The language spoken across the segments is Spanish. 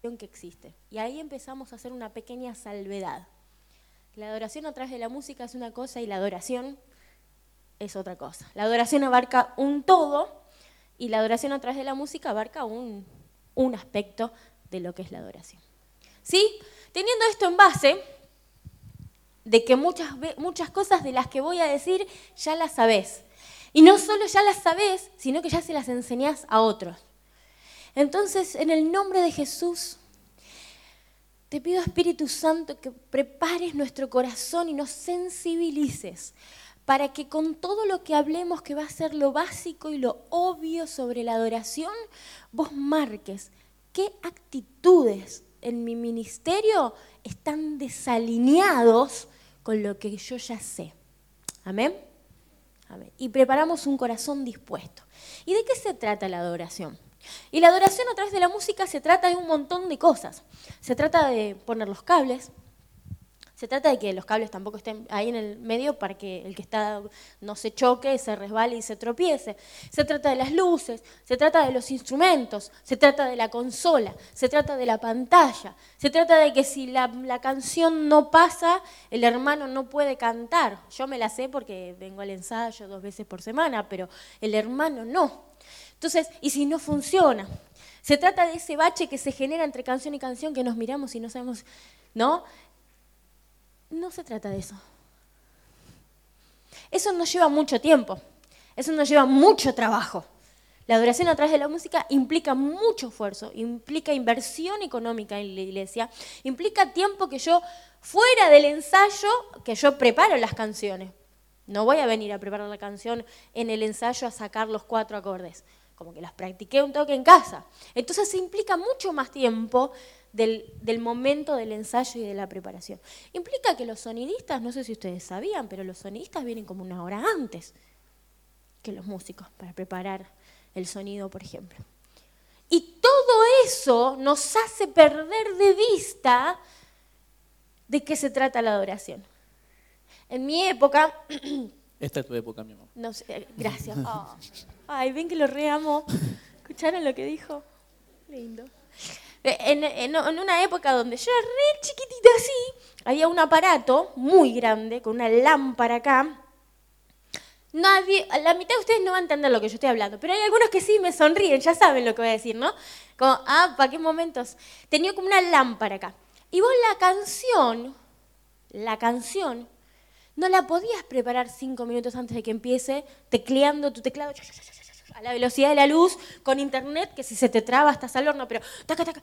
que existe. Y ahí empezamos a hacer una pequeña salvedad. La adoración a través de la música es una cosa y la adoración es otra cosa. La adoración abarca un todo y la adoración a través de la música abarca un aspecto de lo que es la adoración. ¿Sí? Teniendo esto en base, de que muchas cosas de las que voy a decir ya las sabés. Y no solo ya las sabés, sino que ya se las enseñás a otros. Entonces, en el nombre de Jesús, te pido, Espíritu Santo, que prepares nuestro corazón y nos sensibilices para que con todo lo que hablemos, que va a ser lo básico y lo obvio sobre la adoración, vos marques qué actitudes en mi ministerio están desalineados con lo que yo ya sé. ¿Amén? Amén. Y preparamos un corazón dispuesto. ¿Y de qué se trata la adoración? Y la adoración a través de la música se trata de un montón de cosas. Se trata de poner los cables. Se trata de que los cables tampoco estén ahí en el medio para que el que está no se choque, se resbale y se tropiece. Se trata de las luces, se trata de los instrumentos, se trata de la consola, se trata de la pantalla. Se trata de que si la canción no pasa, el hermano no puede cantar. Yo me la sé porque vengo al ensayo 2 veces por semana, pero el hermano no. Entonces, ¿y si no funciona? Se trata de ese bache que se genera entre canción y canción que nos miramos y no sabemos, ¿no? No se trata de eso. Eso nos lleva mucho tiempo, eso nos lleva mucho trabajo. La adoración a través de la música implica mucho esfuerzo, implica inversión económica en la iglesia, implica tiempo que yo, fuera del ensayo, que yo preparo las canciones. No voy a venir a preparar la canción en el ensayo a sacar los 4 acordes, como que las practiqué un toque en casa. Entonces se implica mucho más tiempo del momento del ensayo y de la preparación. Implica que los sonidistas, no sé si ustedes sabían, pero los sonidistas vienen como 1 hora antes que los músicos para preparar el sonido, por ejemplo. Y todo eso nos hace perder de vista de qué se trata la adoración. En mi época... Esta es tu época, mi amor. No sé, gracias. Oh. Ay, ven que lo reamo. ¿Escucharon lo que dijo? Lindo. En una época donde yo era re chiquitita así, había un aparato muy grande, con una lámpara acá. La mitad de ustedes no va a entender lo que yo estoy hablando, pero hay algunos que sí me sonríen, ya saben lo que voy a decir, ¿no? Como, ¿para qué momentos? Tenía como una lámpara acá. Y vos la canción, no la podías preparar 5 minutos antes de que empiece tecleando tu teclado a la velocidad de la luz, con internet, que si se te traba estás al horno, pero taca, taca,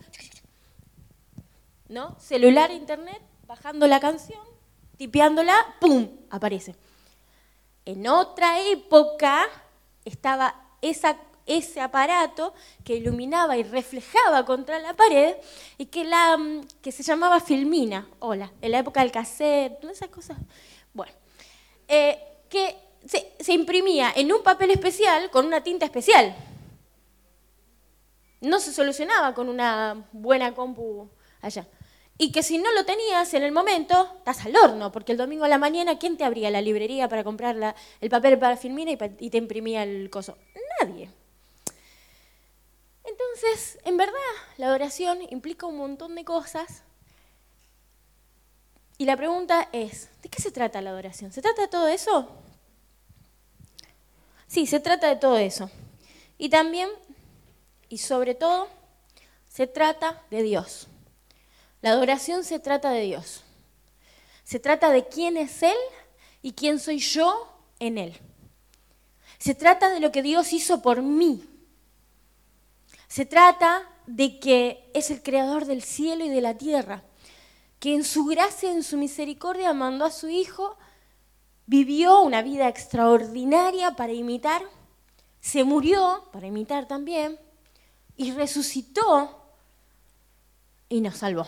¿no? Celular, internet, bajando la canción, tipeándola, ¡pum!, aparece. En otra época estaba ese aparato que iluminaba y reflejaba contra la pared y que se llamaba filmina, en la época del cassette, todas esas cosas. Bueno, que se imprimía en un papel especial con una tinta especial. No se solucionaba con una buena compu allá. Y que si no lo tenías en el momento, estás al horno, porque el domingo a la mañana, ¿quién te abría la librería para comprar el papel para filmina y te imprimía el coso? Nadie. Entonces, en verdad, la adoración implica un montón de cosas. Y la pregunta es, ¿de qué se trata la adoración? ¿Se trata de todo eso? Sí, se trata de todo eso. Y también, y sobre todo, se trata de Dios. La adoración se trata de Dios. Se trata de quién es Él y quién soy yo en Él. Se trata de lo que Dios hizo por mí. Se trata de que es el creador del cielo y de la tierra, que en su gracia y en su misericordia mandó a su Hijo, vivió una vida extraordinaria para imitar, se murió para imitar también, y resucitó y nos salvó.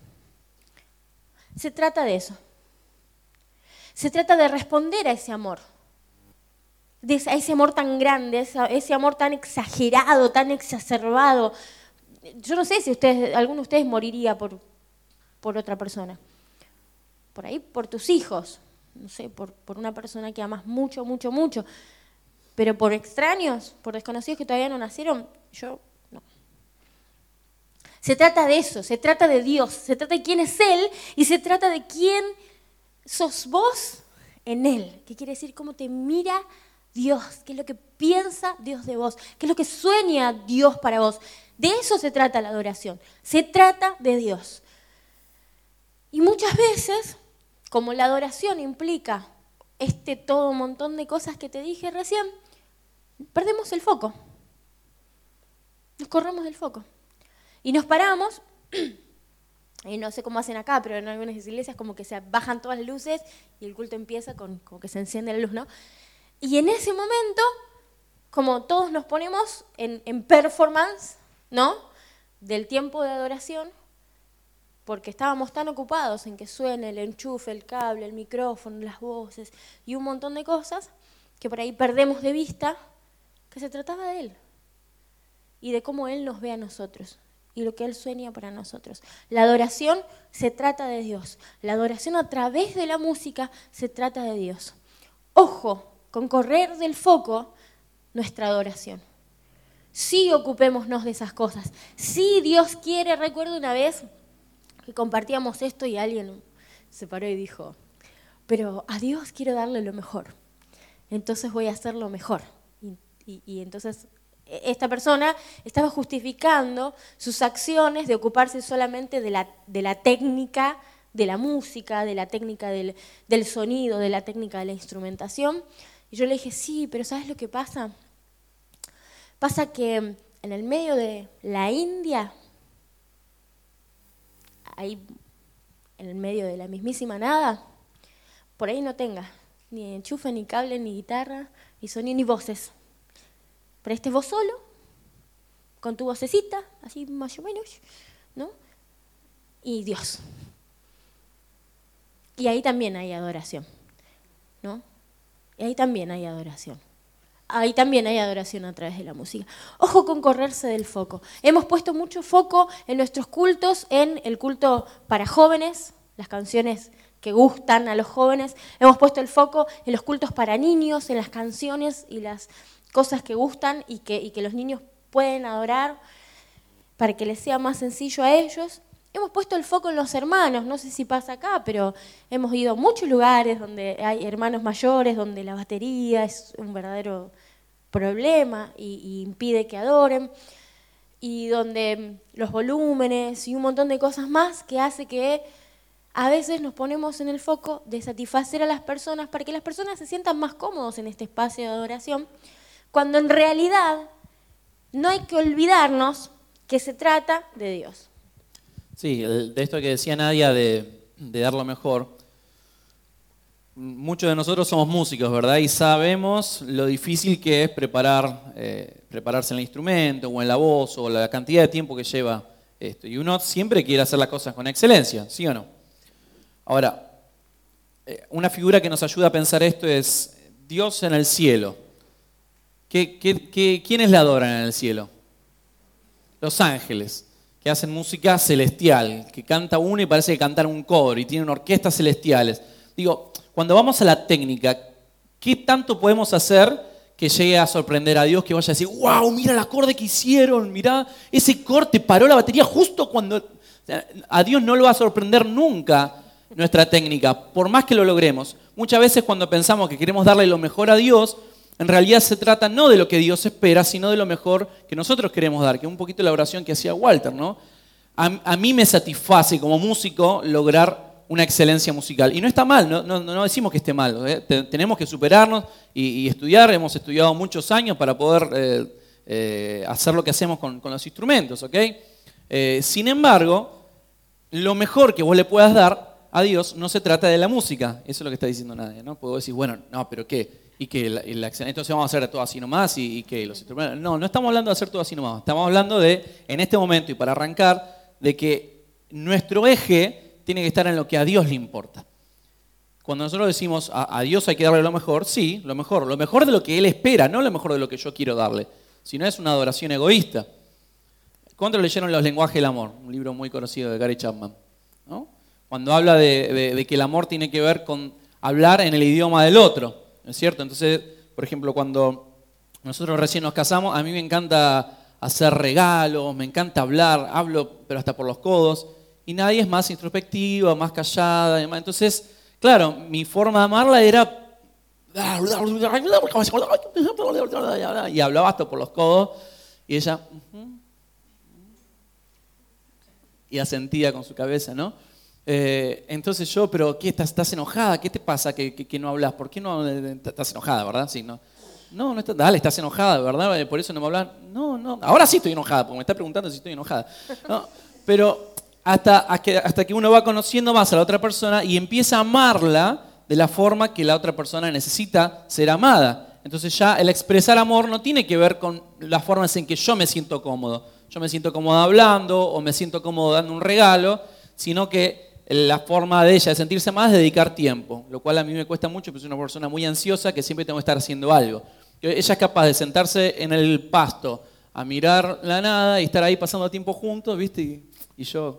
Se trata de eso. Se trata de responder a ese amor. A ese amor tan grande, ese amor tan exagerado, tan exacerbado. Yo no sé si alguno de ustedes moriría por otra persona. Por ahí, por tus hijos. No sé, por una persona que amas mucho, mucho, mucho. Pero por extraños, por desconocidos que todavía no nacieron, yo no. Se trata de eso, se trata de Dios, se trata de quién es Él y se trata de quién sos vos en Él. ¿Qué quiere decir? Cómo te mira Dios, qué es lo que piensa Dios de vos, qué es lo que sueña Dios para vos. De eso se trata la adoración, se trata de Dios. Y muchas veces, como la adoración implica todo un montón de cosas que te dije recién, perdemos el foco, nos corremos del foco. Y nos paramos, y no sé cómo hacen acá, pero en algunas iglesias como que se bajan todas las luces y el culto empieza como que se enciende la luz, ¿no? Y en ese momento, como todos nos ponemos en performance, ¿no? Del tiempo de adoración, porque estábamos tan ocupados en que suene el enchufe, el cable, el micrófono, las voces y un montón de cosas, que por ahí perdemos de vista que se trataba de Él y de cómo Él nos ve a nosotros y lo que Él sueña para nosotros. La adoración se trata de Dios. La adoración a través de la música se trata de Dios. Ojo, con correr del foco nuestra adoración. Sí, ocupémonos de esas cosas. Sí, Dios quiere. Recuerdo una vez que compartíamos esto y alguien se paró y dijo, pero a Dios quiero darle lo mejor, entonces voy a hacer lo mejor. Y entonces esta persona estaba justificando sus acciones de ocuparse solamente de la técnica de la música, de la técnica del sonido, de la técnica de la instrumentación. Y yo le dije, sí, pero ¿sabes lo que pasa? Pasa que en el medio de la India, ahí en el medio de la mismísima nada, por ahí no tenga ni enchufe, ni cable, ni guitarra, ni sonido, ni voces. Pero estés vos solo, con tu vocecita, así más o menos, ¿no? Y Dios. Y ahí también hay adoración, ¿no? Y ahí también hay adoración. Ahí también hay adoración a través de la música. Ojo con correrse del foco. Hemos puesto mucho foco en nuestros cultos, en el culto para jóvenes, las canciones que gustan a los jóvenes. Hemos puesto el foco en los cultos para niños, en las canciones y las cosas que gustan y que los niños pueden adorar para que les sea más sencillo a ellos. Hemos puesto el foco en los hermanos, no sé si pasa acá, pero hemos ido a muchos lugares donde hay hermanos mayores, donde la batería es un verdadero problema y impide que adoren, y donde los volúmenes y un montón de cosas más que hace que a veces nos ponemos en el foco de satisfacer a las personas para que las personas se sientan más cómodos en este espacio de adoración, cuando en realidad no hay que olvidarnos que se trata de Dios. Sí, de esto que decía Nadia de dar lo mejor. Muchos de nosotros somos músicos, ¿verdad? Y sabemos lo difícil que es prepararse en el instrumento o en la voz o la cantidad de tiempo que lleva esto. Y uno siempre quiere hacer las cosas con excelencia, ¿sí o no? Ahora, una figura que nos ayuda a pensar esto es Dios en el cielo. ¿Quiénes le adoran en el cielo? Los ángeles, que hacen música celestial, que canta uno y parece que cantan un coro y tienen orquestas celestiales. Digo, cuando vamos a la técnica, ¿qué tanto podemos hacer que llegue a sorprender a Dios, que vaya a decir, wow, mira el acorde que hicieron, mira ese corte, paró la batería justo cuando... A Dios no lo va a sorprender nunca nuestra técnica, por más que lo logremos. Muchas veces cuando pensamos que queremos darle lo mejor a Dios, en realidad se trata no de lo que Dios espera, sino de lo mejor que nosotros queremos dar, que es un poquito la oración que hacía Walter, ¿no? A mí me satisface como músico lograr una excelencia musical. Y no está mal, no decimos que esté mal. Tenemos que superarnos y estudiar. Hemos estudiado muchos años para poder hacer lo que hacemos con los instrumentos, ¿ok? Sin embargo, lo mejor que vos le puedas dar a Dios no se trata de la música. Eso es lo que está diciendo Nadia, ¿no? Puedo decir, bueno, no, pero ¿qué? Y que entonces vamos a hacer todo así nomás y que los instrumentos... No estamos hablando de hacer todo así nomás. Estamos hablando de, en este momento y para arrancar, de que nuestro eje tiene que estar en lo que a Dios le importa. Cuando nosotros decimos a Dios hay que darle lo mejor, sí, lo mejor de lo que Él espera, no lo mejor de lo que yo quiero darle, sino es una adoración egoísta. ¿Cuántos leyeron Los lenguajes del amor? Un libro muy conocido de Gary Chapman, ¿no? Cuando habla de que el amor tiene que ver con hablar en el idioma del otro, ¿no es cierto? Entonces, por ejemplo, cuando nosotros recién nos casamos, a mí me encanta hacer regalos, me encanta hablar, hablo pero hasta por los codos, y nadie es más introspectiva, más callada. Entonces, claro, mi forma de amarla era... Y hablaba hasta por los codos, y ella... y asentía con su cabeza, ¿no? Entonces yo, pero ¿qué? ¿Estás enojada? ¿Qué te pasa que no hablas? ¿Por qué no estás enojada, verdad? Sí, no. No, dale, estás enojada, ¿verdad? Por eso no me hablas. No, ahora sí estoy enojada, porque me está preguntando si estoy enojada. No, pero hasta que uno va conociendo más a la otra persona y empieza a amarla de la forma que la otra persona necesita ser amada. Entonces ya el expresar amor no tiene que ver con las formas en que yo me siento cómodo. Yo me siento cómodo hablando o me siento cómodo dando un regalo, sino que la forma de ella de sentirse más es dedicar tiempo, lo cual a mí me cuesta mucho, porque soy una persona muy ansiosa que siempre tengo que estar haciendo algo. Ella es capaz de sentarse en el pasto a mirar la nada y estar ahí pasando tiempo juntos, ¿viste? Y yo...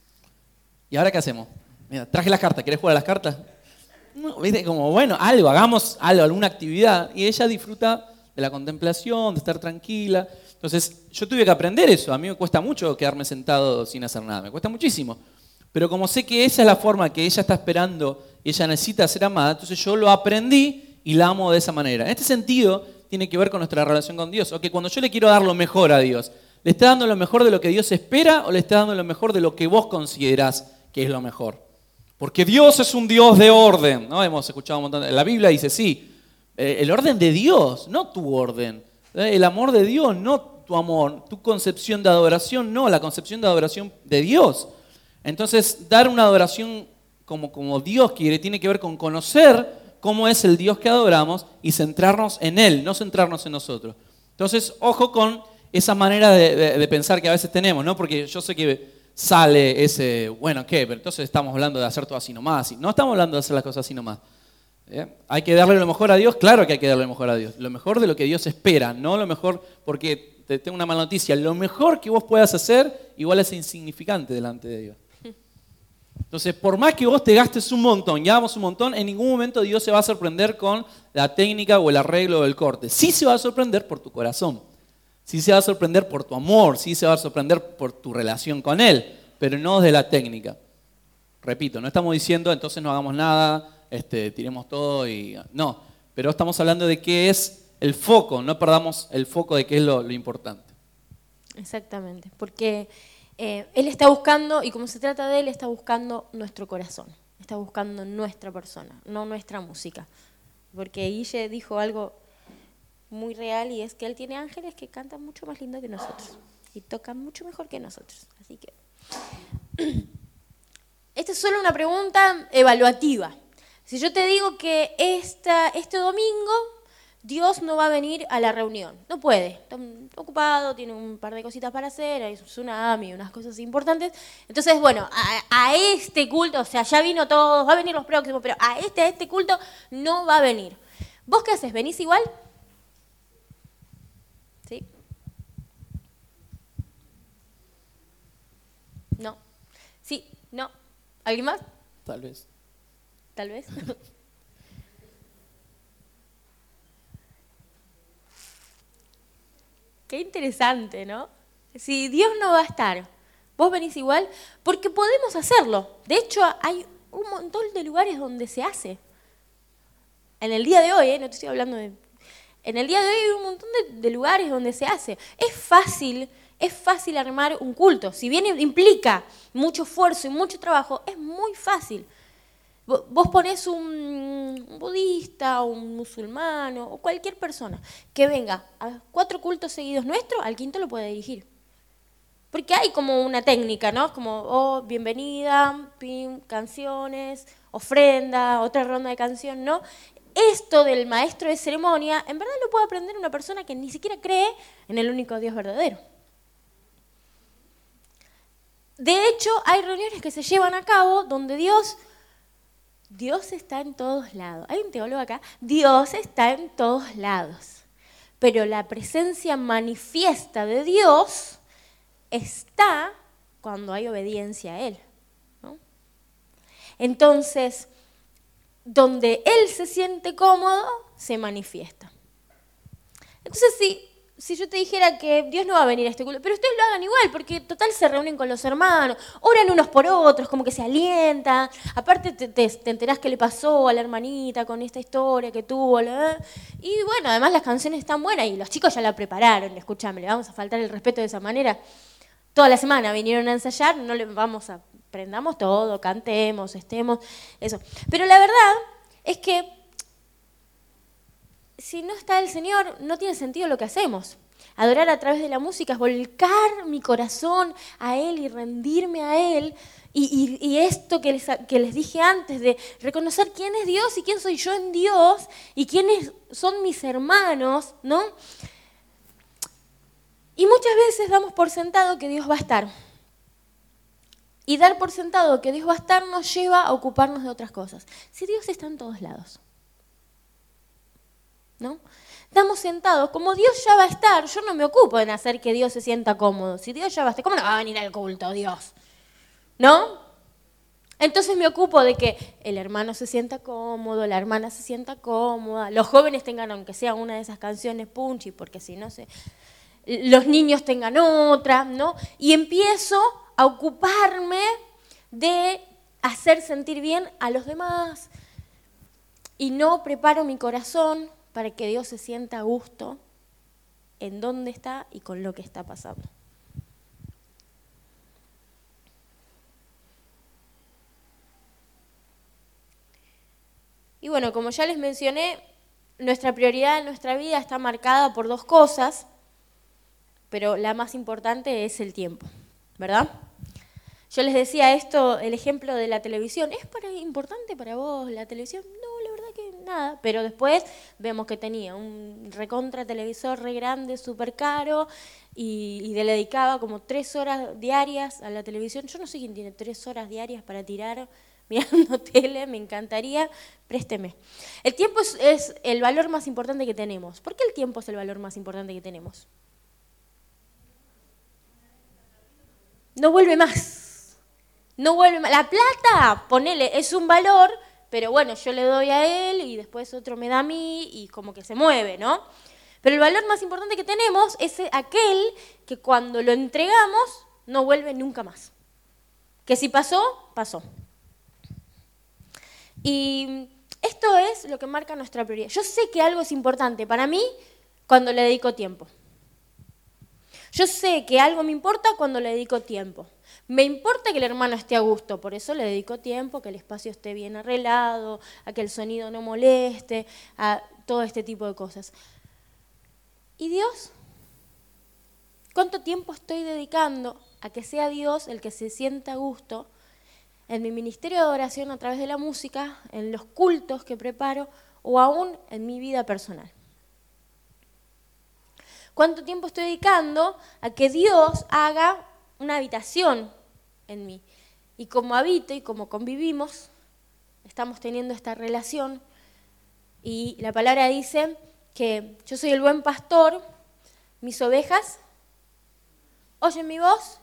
¿Y ahora qué hacemos? Mira, traje las cartas, ¿querés jugar a las cartas? No, ¿viste? Como, bueno, algo, hagamos algo, alguna actividad. Y ella disfruta de la contemplación, de estar tranquila. Entonces, yo tuve que aprender eso. A mí me cuesta mucho quedarme sentado sin hacer nada, me cuesta muchísimo. Pero como sé que esa es la forma que ella está esperando, ella necesita ser amada, entonces yo lo aprendí y la amo de esa manera. En este sentido, tiene que ver con nuestra relación con Dios. O que cuando yo le quiero dar lo mejor a Dios, ¿le está dando lo mejor de lo que Dios espera o le está dando lo mejor de lo que vos considerás que es lo mejor? Porque Dios es un Dios de orden, ¿no? Hemos escuchado un montón. La Biblia dice, sí, el orden de Dios, no tu orden. El amor de Dios, no tu amor. Tu concepción de adoración, no, la concepción de adoración de Dios. Entonces, dar una adoración como Dios quiere tiene que ver con conocer cómo es el Dios que adoramos y centrarnos en Él, no centrarnos en nosotros. Entonces, ojo con esa manera de pensar que a veces tenemos, ¿no? Porque yo sé que sale ese, bueno, ¿qué? Pero entonces estamos hablando de hacer todo así nomás. No estamos hablando de hacer las cosas así nomás. ¿Hay que darle lo mejor a Dios? Claro que hay que darle lo mejor a Dios. Lo mejor de lo que Dios espera, no lo mejor, porque te tengo una mala noticia, lo mejor que vos puedas hacer igual es insignificante delante de Dios. Entonces, por más que vos te gastes un montón, ya hagamos un montón, en ningún momento Dios se va a sorprender con la técnica o el arreglo o el corte. Sí se va a sorprender por tu corazón. Sí se va a sorprender por tu amor. Sí se va a sorprender por tu relación con Él. Pero no de la técnica. Repito, no estamos diciendo entonces no hagamos nada, tiremos todo y... No, pero estamos hablando de qué es el foco. No perdamos el foco de qué es lo importante. Exactamente, porque... Él está buscando, y como se trata de Él, está buscando nuestro corazón, está buscando nuestra persona, no nuestra música. Porque Guille dijo algo muy real y es que Él tiene ángeles que cantan mucho más lindo que nosotros y tocan mucho mejor que nosotros. Así que, esta es solo una pregunta evaluativa. Si yo te digo que este domingo Dios no va a venir a la reunión, no puede, está ocupado, tiene un par de cositas para hacer, hay un tsunami, unas cosas importantes. Entonces, bueno, a este culto, o sea, ya vino todos, va a venir los próximos, pero a este culto no va a venir. ¿Vos qué haces? ¿Venís igual? ¿Sí? No. ¿Sí? ¿No? ¿Alguien más? Tal vez. ¿Tal vez? Qué interesante, ¿no? Si Dios no va a estar, ¿vos venís igual? Porque podemos hacerlo. De hecho, hay un montón de lugares donde se hace. En el día de hoy, no te estoy hablando de... En el día de hoy hay un montón de lugares donde se hace. Es fácil armar un culto. Si bien implica mucho esfuerzo y mucho trabajo, es muy fácil. Vos ponés un budista, un musulmán o cualquier persona que venga a 4 cultos seguidos nuestros, al quinto lo puede dirigir. Porque hay como una técnica, ¿no? Como, bienvenida, pim, canciones, ofrenda, otra ronda de canción, ¿no? Esto del maestro de ceremonia, en verdad lo puede aprender una persona que ni siquiera cree en el único Dios verdadero. De hecho, hay reuniones que se llevan a cabo donde Dios está en todos lados. Hay un teólogo acá. Dios está en todos lados. Pero la presencia manifiesta de Dios está cuando hay obediencia a Él, ¿no? Entonces, donde Él se siente cómodo, se manifiesta. Entonces, si yo te dijera que Dios no va a venir a este culto, pero ustedes lo hagan igual, porque total se reúnen con los hermanos, oran unos por otros, como que se alientan, aparte te enterás qué le pasó a la hermanita con esta historia que tuvo, y bueno, además las canciones están buenas y los chicos ya la prepararon, escúchame, le vamos a faltar el respeto de esa manera. Toda la semana vinieron a ensayar, no le vamos a, prendamos todo, cantemos, estemos, eso. Pero la verdad es que si no está el Señor, no tiene sentido lo que hacemos. Adorar a través de la música es volcar mi corazón a Él y rendirme a Él. Y esto que les dije antes, de reconocer quién es Dios y quién soy yo en Dios y quiénes son mis hermanos, ¿no? Y muchas veces damos por sentado que Dios va a estar. Y dar por sentado que Dios va a estar nos lleva a ocuparnos de otras cosas. Si Dios está en todos lados, ¿no? Estamos sentados, como Dios ya va a estar, yo no me ocupo en hacer que Dios se sienta cómodo. Si Dios ya va a estar, ¿cómo no va a venir al culto Dios? ¿No? Entonces me ocupo de que el hermano se sienta cómodo, la hermana se sienta cómoda, los jóvenes tengan aunque sea una de esas canciones punchy, porque si no los niños tengan otra, ¿no? Y empiezo a ocuparme de hacer sentir bien a los demás y no preparo mi corazón para que Dios se sienta a gusto en dónde está y con lo que está pasando. Y bueno, como ya les mencioné, nuestra prioridad en nuestra vida está marcada por dos cosas, pero la más importante es el tiempo, ¿verdad? Yo les decía esto, el ejemplo de la televisión. ¿Es importante para vos la televisión? No, la verdad que nada. Pero después vemos que tenía un recontra televisor re grande, súper caro, y le dedicaba como 3 horas diarias a la televisión. Yo no sé quién tiene 3 horas diarias para tirar mirando tele, me encantaría, présteme. El tiempo es el valor más importante que tenemos. ¿Por qué el tiempo es el valor más importante que tenemos? No vuelve más. No vuelve más. La plata, ponele, es un valor, pero bueno, yo le doy a él y después otro me da a mí y como que se mueve, ¿no? Pero el valor más importante que tenemos es aquel que cuando lo entregamos no vuelve nunca más. Que si pasó, pasó. Y esto es lo que marca nuestra prioridad. Yo sé que algo es importante para mí cuando le dedico tiempo. Yo sé que algo me importa cuando le dedico tiempo. Me importa que el hermano esté a gusto, por eso le dedico tiempo, que el espacio esté bien arreglado, a que el sonido no moleste, a todo este tipo de cosas. ¿Y Dios? ¿Cuánto tiempo estoy dedicando a que sea Dios el que se sienta a gusto en mi ministerio de adoración a través de la música, en los cultos que preparo o aún en mi vida personal? ¿Cuánto tiempo estoy dedicando a que Dios haga una habitación en mí? Y como habito y como convivimos, estamos teniendo esta relación y la palabra dice que yo soy el buen pastor, mis ovejas oyen mi voz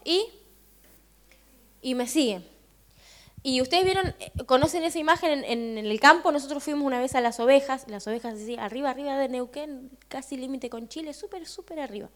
y me siguen. Y ustedes vieron, conocen esa imagen en el campo. Nosotros fuimos una vez a las ovejas así, arriba de Neuquén, casi límite con Chile, súper arriba.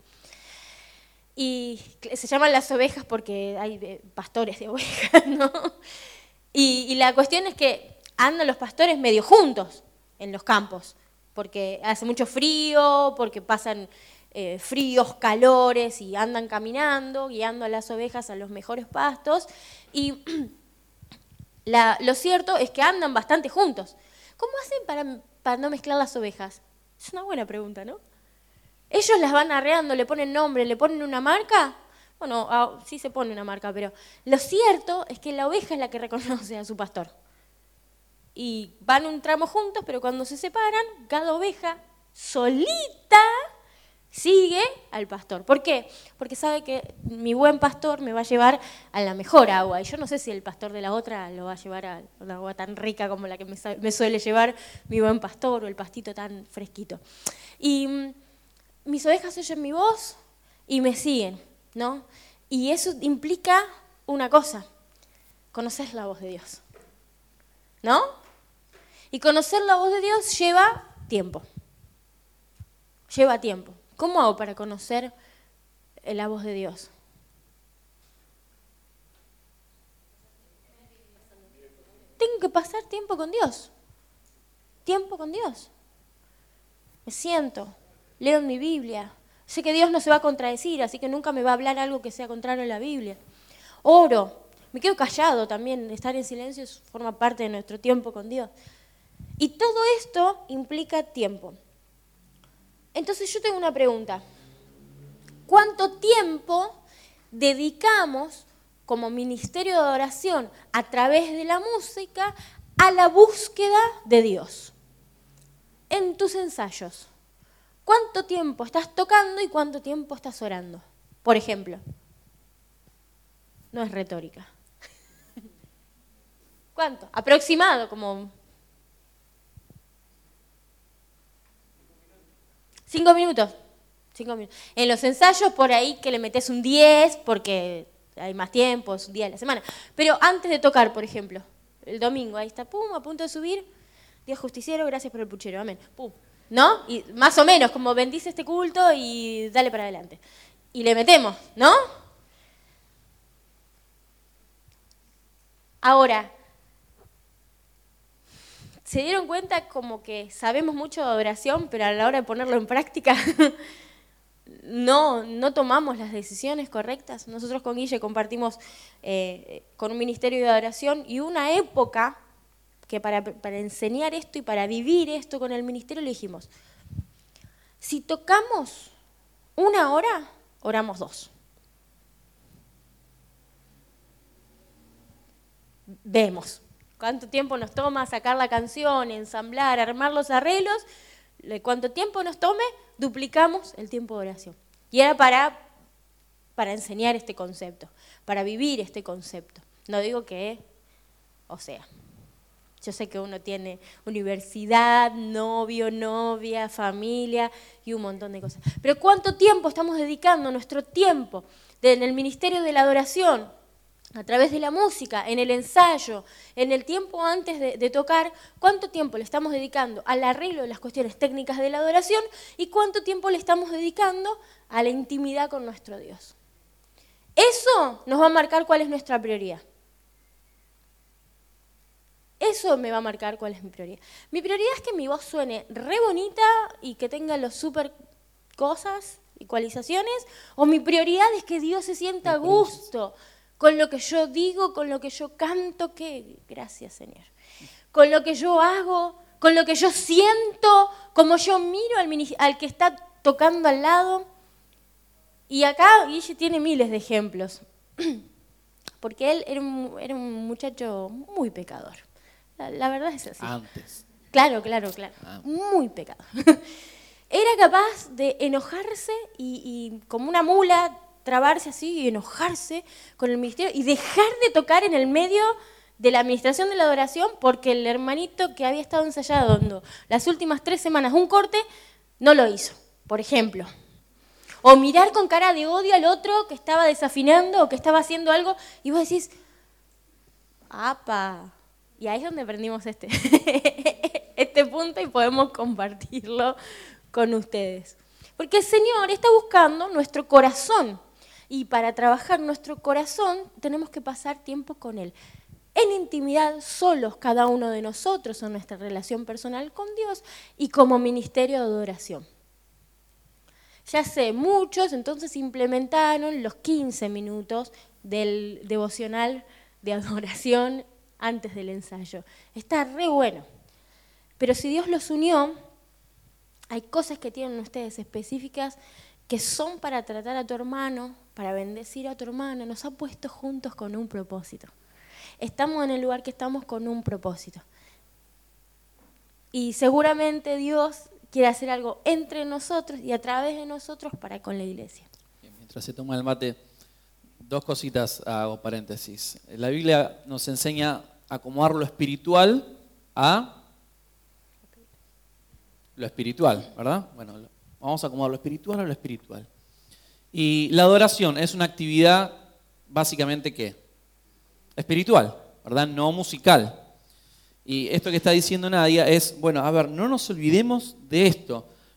Y se llaman las ovejas porque hay pastores de ovejas, ¿no? Y la cuestión es que andan los pastores medio juntos en los campos, porque hace mucho frío, porque pasan fríos, calores, y andan caminando, guiando a las ovejas a los mejores pastos. Y lo cierto es que andan bastante juntos. ¿Cómo hacen para no mezclar las ovejas? Es una buena pregunta, ¿no? Ellos las van arreando, le ponen nombre, le ponen una marca. Bueno, sí se pone una marca, pero lo cierto es que la oveja es la que reconoce a su pastor. Y van un tramo juntos, pero cuando se separan, cada oveja solita sigue al pastor. ¿Por qué? Porque sabe que mi buen pastor me va a llevar a la mejor agua. Y yo no sé si el pastor de la otra lo va a llevar a una agua tan rica como la que me suele llevar mi buen pastor, o el pastito tan fresquito. Y mis ovejas oyen mi voz y me siguen, ¿no? Y eso implica una cosa: conocer la voz de Dios, ¿no? Y conocer la voz de Dios lleva tiempo. Lleva tiempo. ¿Cómo hago para conocer la voz de Dios? Tengo que pasar tiempo con Dios. Tiempo con Dios. Me siento, leo en mi Biblia. Sé que Dios no se va a contradecir, así que nunca me va a hablar algo que sea contrario a la Biblia. Oro, me quedo callado también. Estar en silencio forma parte de nuestro tiempo con Dios. Y todo esto implica tiempo. Entonces yo tengo una pregunta. ¿Cuánto tiempo dedicamos como ministerio de adoración a través de la música a la búsqueda de Dios? En tus ensayos, ¿cuánto tiempo estás tocando y cuánto tiempo estás orando? Por ejemplo, no es retórica. ¿Cuánto? Aproximado, como 5 minutos. 5 minutos. En los ensayos por ahí que le metes un 10 porque hay más tiempo, es un día de la semana. Pero antes de tocar, por ejemplo, el domingo, ahí está, pum, a punto de subir. Dios justiciero, gracias por el puchero, amén. Pum. ¿No? Y más o menos, como bendice este culto y dale para adelante. Y le metemos, ¿no? Ahora, ¿se dieron cuenta como que sabemos mucho de adoración, pero a la hora de ponerlo en práctica no tomamos las decisiones correctas? Nosotros con Guille compartimos con un ministerio de adoración y una época que para enseñar esto y para vivir esto con el ministerio le dijimos, si tocamos 1 hora, oramos 2. Vemos cuánto tiempo nos toma sacar la canción, ensamblar, armar los arreglos, cuánto tiempo nos tome, duplicamos el tiempo de oración. Y era para enseñar este concepto, para vivir este concepto. No digo que, yo sé que uno tiene universidad, novio, novia, familia y un montón de cosas. Pero ¿cuánto tiempo estamos dedicando nuestro tiempo en el ministerio de la adoración, a través de la música, en el ensayo, en el tiempo antes de tocar? ¿Cuánto tiempo le estamos dedicando al arreglo de las cuestiones técnicas de la adoración y cuánto tiempo le estamos dedicando a la intimidad con nuestro Dios? Eso nos va a marcar cuál es nuestra prioridad. Eso me va a marcar cuál es mi prioridad. Mi prioridad es que mi voz suene re bonita y que tenga los super cosas, ecualizaciones, o mi prioridad es que Dios se sienta a gusto con lo que yo digo, con lo que yo canto, gracias Señor, con lo que yo hago, con lo que yo siento, como yo miro al que está tocando al lado. Y acá Guille tiene miles de ejemplos, porque él era un muchacho muy pecador. La verdad es así. Antes. Claro. Muy pecador. Era capaz de enojarse y como una mula, trabarse así y enojarse con el ministerio y dejar de tocar en el medio de la administración de la adoración porque el hermanito que había estado ensayando las últimas 3 semanas un corte, no lo hizo, por ejemplo. O mirar con cara de odio al otro que estaba desafinando o que estaba haciendo algo y vos decís, ¡apa! Y ahí es donde aprendimos este punto y podemos compartirlo con ustedes. Porque el Señor está buscando nuestro corazón. Y para trabajar nuestro corazón tenemos que pasar tiempo con Él. En intimidad, solos cada uno de nosotros en nuestra relación personal con Dios y como ministerio de adoración. Ya sé, muchos entonces implementaron los 15 minutos del devocional de adoración antes del ensayo. Está re bueno. Pero si Dios los unió, hay cosas que tienen ustedes específicas que son para tratar a tu hermano, para bendecir a tu hermano. Nos ha puesto juntos con un propósito. Estamos en el lugar que estamos con un propósito. Y seguramente Dios quiere hacer algo entre nosotros y a través de nosotros para con la iglesia. Mientras se toma el mate, 2 cositas hago paréntesis. La Biblia nos enseña a acomodar lo espiritual a lo espiritual, ¿verdad? Bueno, vamos a acomodar lo espiritual a lo espiritual. Y la adoración es una actividad básicamente ¿qué? Espiritual, ¿verdad? No musical. Y esto que está diciendo Nadia es, bueno, a ver, no nos olvidemos de esto.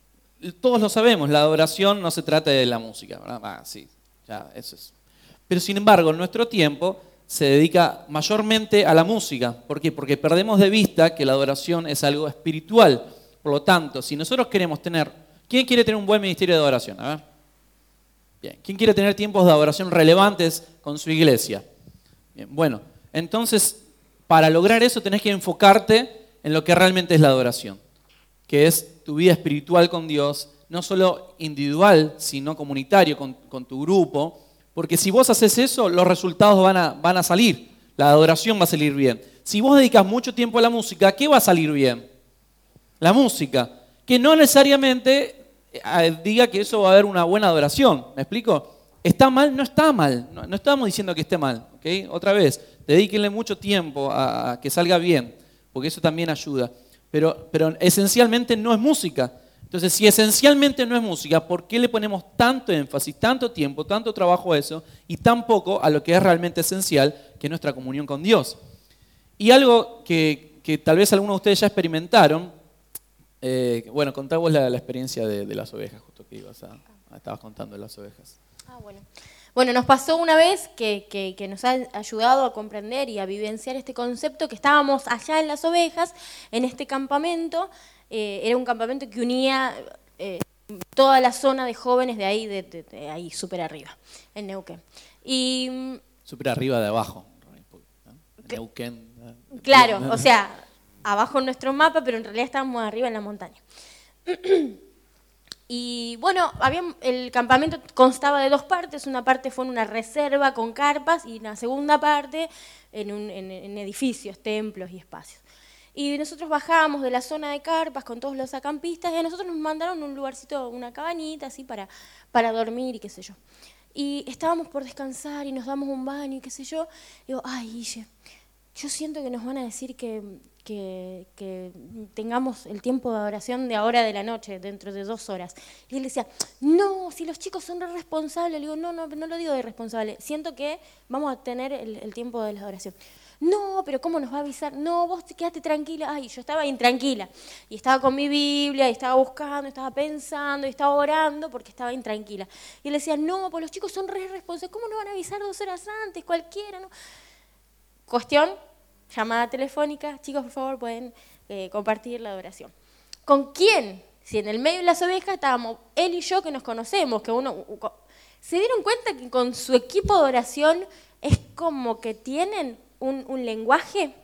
todos lo sabemos, la adoración no se trata de la música, ¿verdad? Sí, ya, eso es. Pero sin embargo, en nuestro tiempo se dedica mayormente a la música. ¿Por qué? Porque perdemos de vista que la adoración es algo espiritual. Por lo tanto, si nosotros queremos tener... ¿Quién quiere tener un buen ministerio de adoración? A ver. Bien. ¿Quién quiere tener tiempos de adoración relevantes con su iglesia? Bien. Bueno, entonces, para lograr eso tenés que enfocarte en lo que realmente es la adoración, que es tu vida espiritual con Dios, no solo individual, sino comunitario con tu grupo, porque si vos haces eso, los resultados van a salir, la adoración va a salir bien. Si vos dedicas mucho tiempo a la música, ¿qué va a salir bien? La música, que no necesariamente diga que eso va a haber una buena adoración, ¿me explico? ¿Está mal? No está mal, no estamos diciendo que esté mal, ¿ok? Otra vez, dedíquenle mucho tiempo a que salga bien, porque eso también ayuda, pero esencialmente no es música. Entonces, si esencialmente no es música, ¿por qué le ponemos tanto énfasis, tanto tiempo, tanto trabajo a eso y tan poco a lo que es realmente esencial, que es nuestra comunión con Dios? Y algo que tal vez algunos de ustedes ya experimentaron. Bueno, contá vos la experiencia de las ovejas, justo que estabas contando de las ovejas. Bueno. Bueno, nos pasó una vez que nos ha ayudado a comprender y a vivenciar este concepto, que estábamos allá en las ovejas, en este campamento. Era un campamento que unía toda la zona de jóvenes de ahí, de ahí súper arriba, en Neuquén. Súper arriba de abajo, ¿no? Neuquén. Claro, o sea... abajo en nuestro mapa, pero en realidad estábamos arriba en la montaña. Y bueno, el campamento constaba de dos partes. Una parte fue en una reserva con carpas y la segunda parte en edificios, templos y espacios. Y nosotros bajábamos de la zona de carpas con todos los acampistas y a nosotros nos mandaron un lugarcito, una cabañita así para dormir y qué sé yo. Y estábamos por descansar y nos damos un baño y qué sé yo. Y digo, ay, Guille, yo siento que nos van a decir que tengamos el tiempo de adoración de ahora de la noche, dentro de 2 horas. Y él decía, no, si los chicos son responsables. Le digo, no lo digo de responsable. Siento que vamos a tener el tiempo de la adoración. No, pero ¿cómo nos va a avisar? No, vos quedate tranquila. Ay, yo estaba intranquila. Y estaba con mi Biblia, y estaba buscando, estaba pensando, y estaba orando porque estaba intranquila. Y él decía, no, pues los chicos son responsables. ¿Cómo nos van a avisar 2 horas antes? Cualquiera, ¿no? Cuestión, llamada telefónica, chicos, por favor, pueden compartir la adoración. ¿Con quién? Si en el medio de las ovejas estábamos él y yo, que nos conocemos, que ¿se dieron cuenta que con su equipo de oración es como que tienen un lenguaje?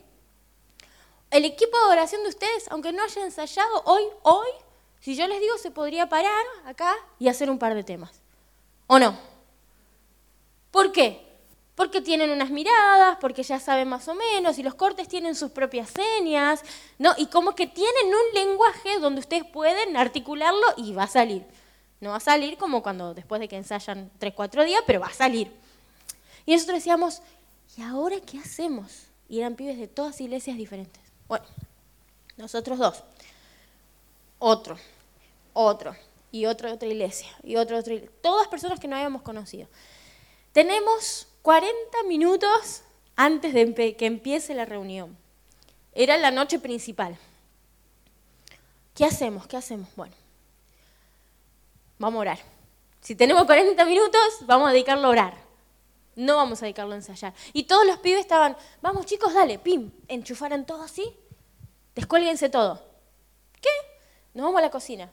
El equipo de oración de ustedes, aunque no haya ensayado hoy, si yo les digo, se podría parar acá y hacer un par de temas. ¿O no? ¿Por qué? Porque tienen unas miradas, porque ya saben más o menos, y los cortes tienen sus propias señas, ¿no? Y como que tienen un lenguaje donde ustedes pueden articularlo y va a salir. No va a salir como cuando después de que ensayan 3, 4 días, pero va a salir. Y nosotros decíamos, ¿y ahora qué hacemos? Y eran pibes de todas iglesias diferentes. Bueno, nosotros 2, otro, y otra iglesia, y otra iglesia. Todas personas que no habíamos conocido. Tenemos 40 minutos antes de que empiece la reunión. Era la noche principal. ¿Qué hacemos? Bueno, vamos a orar. Si tenemos 40 minutos, vamos a dedicarlo a orar. No vamos a dedicarlo a ensayar. Y todos los pibes estaban, vamos chicos, dale, pim, enchufaran todo así, descuélguense todo. ¿Qué? Nos vamos a la cocina.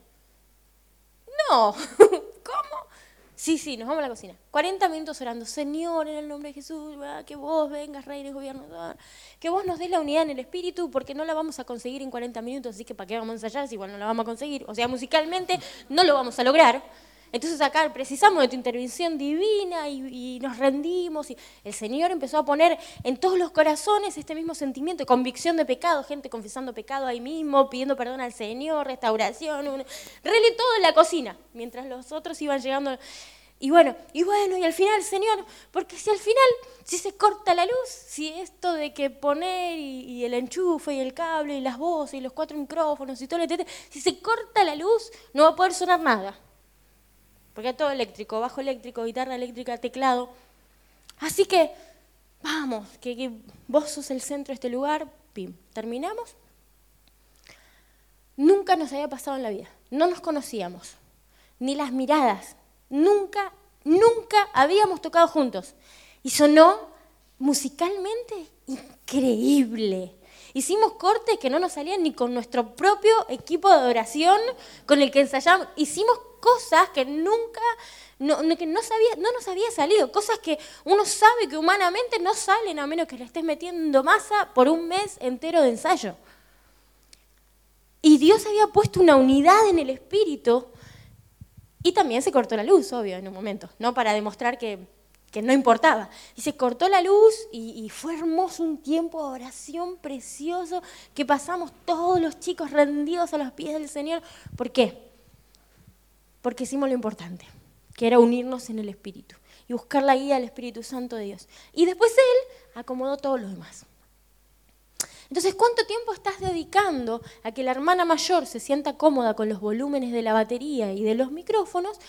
No, ¿cómo? Sí, nos vamos a la cocina. 40 minutos orando. Señor, en el nombre de Jesús, que vos vengas, reines, gobiernos, que vos nos des la unidad en el espíritu, porque no la vamos a conseguir en 40 minutos, así que ¿para qué vamos a ensayar si igual no la vamos a conseguir? O sea, musicalmente no lo vamos a lograr. Entonces acá precisamos de tu intervención divina y nos rendimos. Y el Señor empezó a poner en todos los corazones este mismo sentimiento, convicción de pecado, gente confesando pecado ahí mismo, pidiendo perdón al Señor, restauración, rele todo en la cocina, mientras los otros iban llegando. Y bueno, y al final, Señor, porque si se corta la luz, si esto de que poner y el enchufe y el cable y las voces y los 4 micrófonos y todo el si se corta la luz, no va a poder sonar nada. Porque es todo eléctrico, bajo eléctrico, guitarra eléctrica, teclado. Así que, vamos, que vos sos el centro de este lugar, pim. ¿Terminamos? Nunca nos había pasado en la vida. no nos conocíamos, ni las miradas, nunca habíamos tocado juntos. Y sonó musicalmente increíble. Hicimos cortes que no nos salían ni con nuestro propio equipo de adoración con el que ensayábamos. Hicimos cosas que nunca, no nos había salido. Cosas que uno sabe que humanamente no salen a menos que le estés metiendo masa por un mes entero de ensayo. Y Dios había puesto una unidad en el espíritu y también se cortó la luz, obvio, en un momento. No para demostrar que no importaba. Y se cortó la luz y fue hermoso, un tiempo de oración precioso que pasamos todos los chicos rendidos a los pies del Señor. ¿Por qué? Porque hicimos lo importante, que era unirnos en el Espíritu y buscar la guía del Espíritu Santo de Dios. Y después Él acomodó todo lo demás. Entonces, ¿cuánto tiempo estás dedicando a que la hermana mayor se sienta cómoda con los volúmenes de la batería y de los micrófonos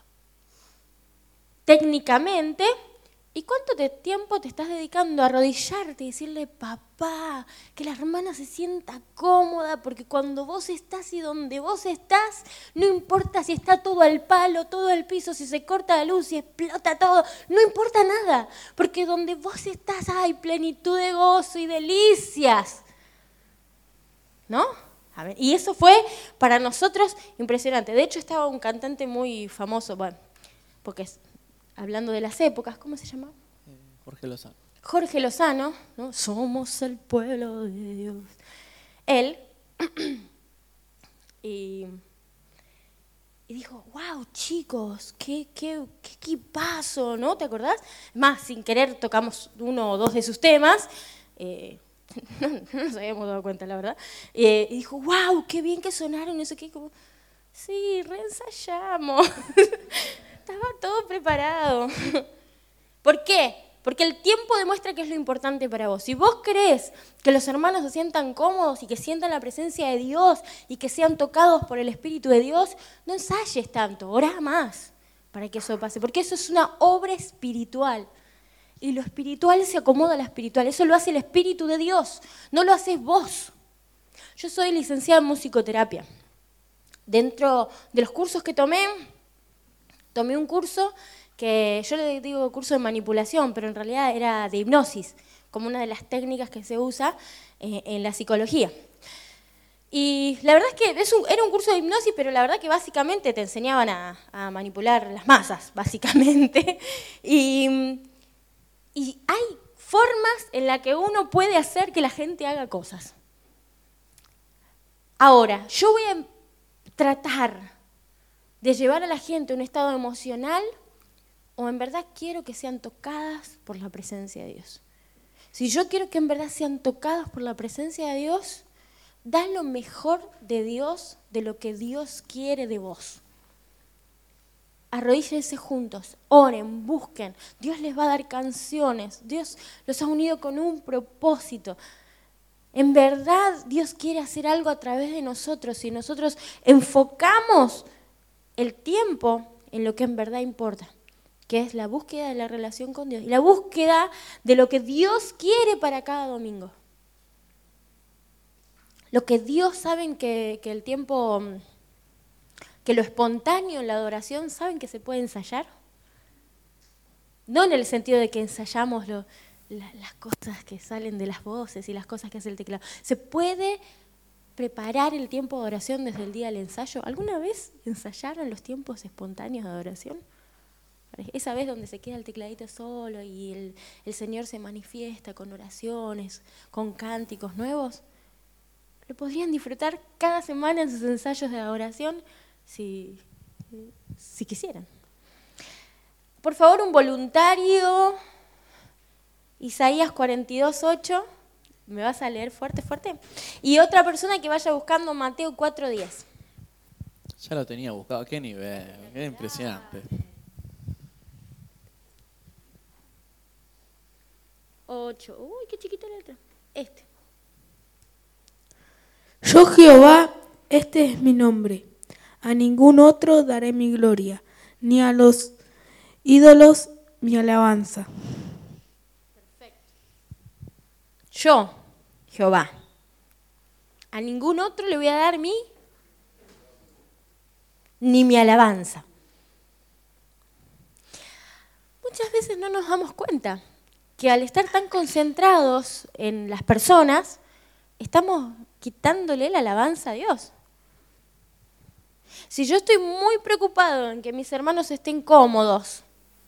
técnicamente? ¿Y cuánto tiempo te estás dedicando a arrodillarte y decirle, papá, que la hermana se sienta cómoda? Porque cuando vos estás y donde vos estás, no importa si está todo al palo, todo al piso, si se corta la luz, si explota todo, no importa nada. Porque donde vos estás hay plenitud de gozo y delicias. ¿No? A ver, y eso fue para nosotros impresionante. De hecho, estaba un cantante muy famoso, bueno, porque hablando de las épocas, ¿cómo se llama? Jorge Lozano. Jorge Lozano, ¿no? Somos el pueblo de Dios. Él, y dijo, wow, chicos, qué equipazo, ¿no? ¿Te acordás? Más, sin querer tocamos uno o dos de sus temas, no nos habíamos dado cuenta, la verdad. Y dijo, wow, qué bien que sonaron, no sé qué. Como, sí, reensayamos. Estaba todo preparado. ¿Por qué? Porque el tiempo demuestra que es lo importante para vos. Si vos crees que los hermanos se sientan cómodos y que sientan la presencia de Dios y que sean tocados por el Espíritu de Dios, no ensayes tanto, orá más para que eso pase. Porque eso es una obra espiritual. Y lo espiritual se acomoda a lo espiritual. Eso lo hace el Espíritu de Dios, no lo haces vos. Yo soy licenciada en musicoterapia. Dentro de los cursos que tomé un curso que yo le digo curso de manipulación, pero en realidad era de hipnosis, como una de las técnicas que se usa en la psicología. Y la verdad es que era un curso de hipnosis, pero la verdad que básicamente te enseñaban a manipular las masas, básicamente. Y hay formas en las que uno puede hacer que la gente haga cosas. Ahora, yo voy a tratar de llevar a la gente a un estado emocional o en verdad quiero que sean tocadas por la presencia de Dios. Si yo quiero que en verdad sean tocadas por la presencia de Dios, da lo mejor de Dios, de lo que Dios quiere de vos. Arrodíllense juntos, oren, busquen. Dios les va a dar canciones. Dios los ha unido con un propósito. En verdad, Dios quiere hacer algo a través de nosotros si nosotros enfocamos el tiempo en lo que en verdad importa, que es la búsqueda de la relación con Dios y la búsqueda de lo que Dios quiere para cada domingo. Lo que Dios sabe que el tiempo... que lo espontáneo en la adoración, ¿saben que se puede ensayar? No en el sentido de que ensayamos las cosas que salen de las voces y las cosas que hace el teclado. Se puede preparar el tiempo de adoración desde el día del ensayo. ¿Alguna vez ensayaron los tiempos espontáneos de adoración? Esa vez donde se queda el tecladito solo y el Señor se manifiesta con oraciones, con cánticos nuevos. Lo podrían disfrutar cada semana en sus ensayos de adoración. Si quisieran. Por favor, un voluntario, Isaías 42:8, ¿me vas a leer fuerte? Y otra persona que vaya buscando Mateo 4:10. Ya lo tenía buscado, qué nivel, qué impresionante. 8, uy, qué chiquita la letra. Yo Jehová, este es mi nombre. A ningún otro daré mi gloria, ni a los ídolos mi alabanza. Perfecto. Yo, Jehová, a ningún otro le voy a dar mi ni mi alabanza. Muchas veces no nos damos cuenta que al estar tan concentrados en las personas, estamos quitándole la alabanza a Dios. Si yo estoy muy preocupado en que mis hermanos estén cómodos,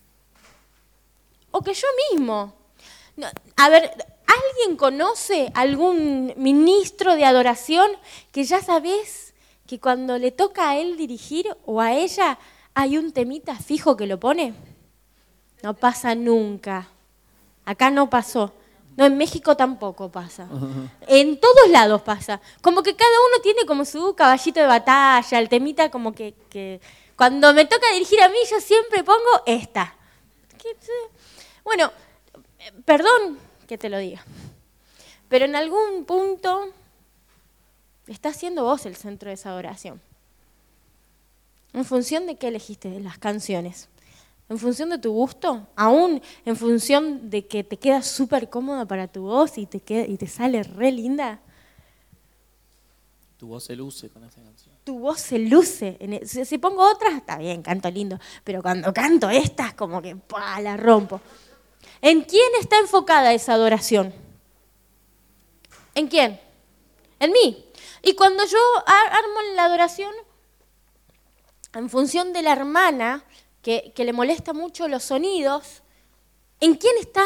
o que yo mismo, a ver, ¿alguien conoce algún ministro de adoración que ya sabés que cuando le toca a él dirigir o a ella hay un temita fijo que lo pone? No pasa nunca. Acá no pasó. No, en México tampoco pasa. En todos lados pasa. Como que cada uno tiene como su caballito de batalla, el temita como que cuando me toca dirigir a mí yo siempre pongo esta. Bueno, perdón que te lo diga, pero en algún punto estás siendo vos el centro de esa adoración. ¿En función de qué elegiste las canciones? ¿En función de tu gusto? ¿Aún en función de que te queda súper cómoda para tu voz y te sale re linda? Tu voz se luce con esa canción. Tu voz se luce. Si pongo otras, está bien, canto lindo, pero cuando canto estas, como que ¡pah!, la rompo. ¿En quién está enfocada esa adoración? ¿En quién? En mí. Y cuando yo armo la adoración, en función de la hermana, que le molesta mucho los sonidos, ¿en quién está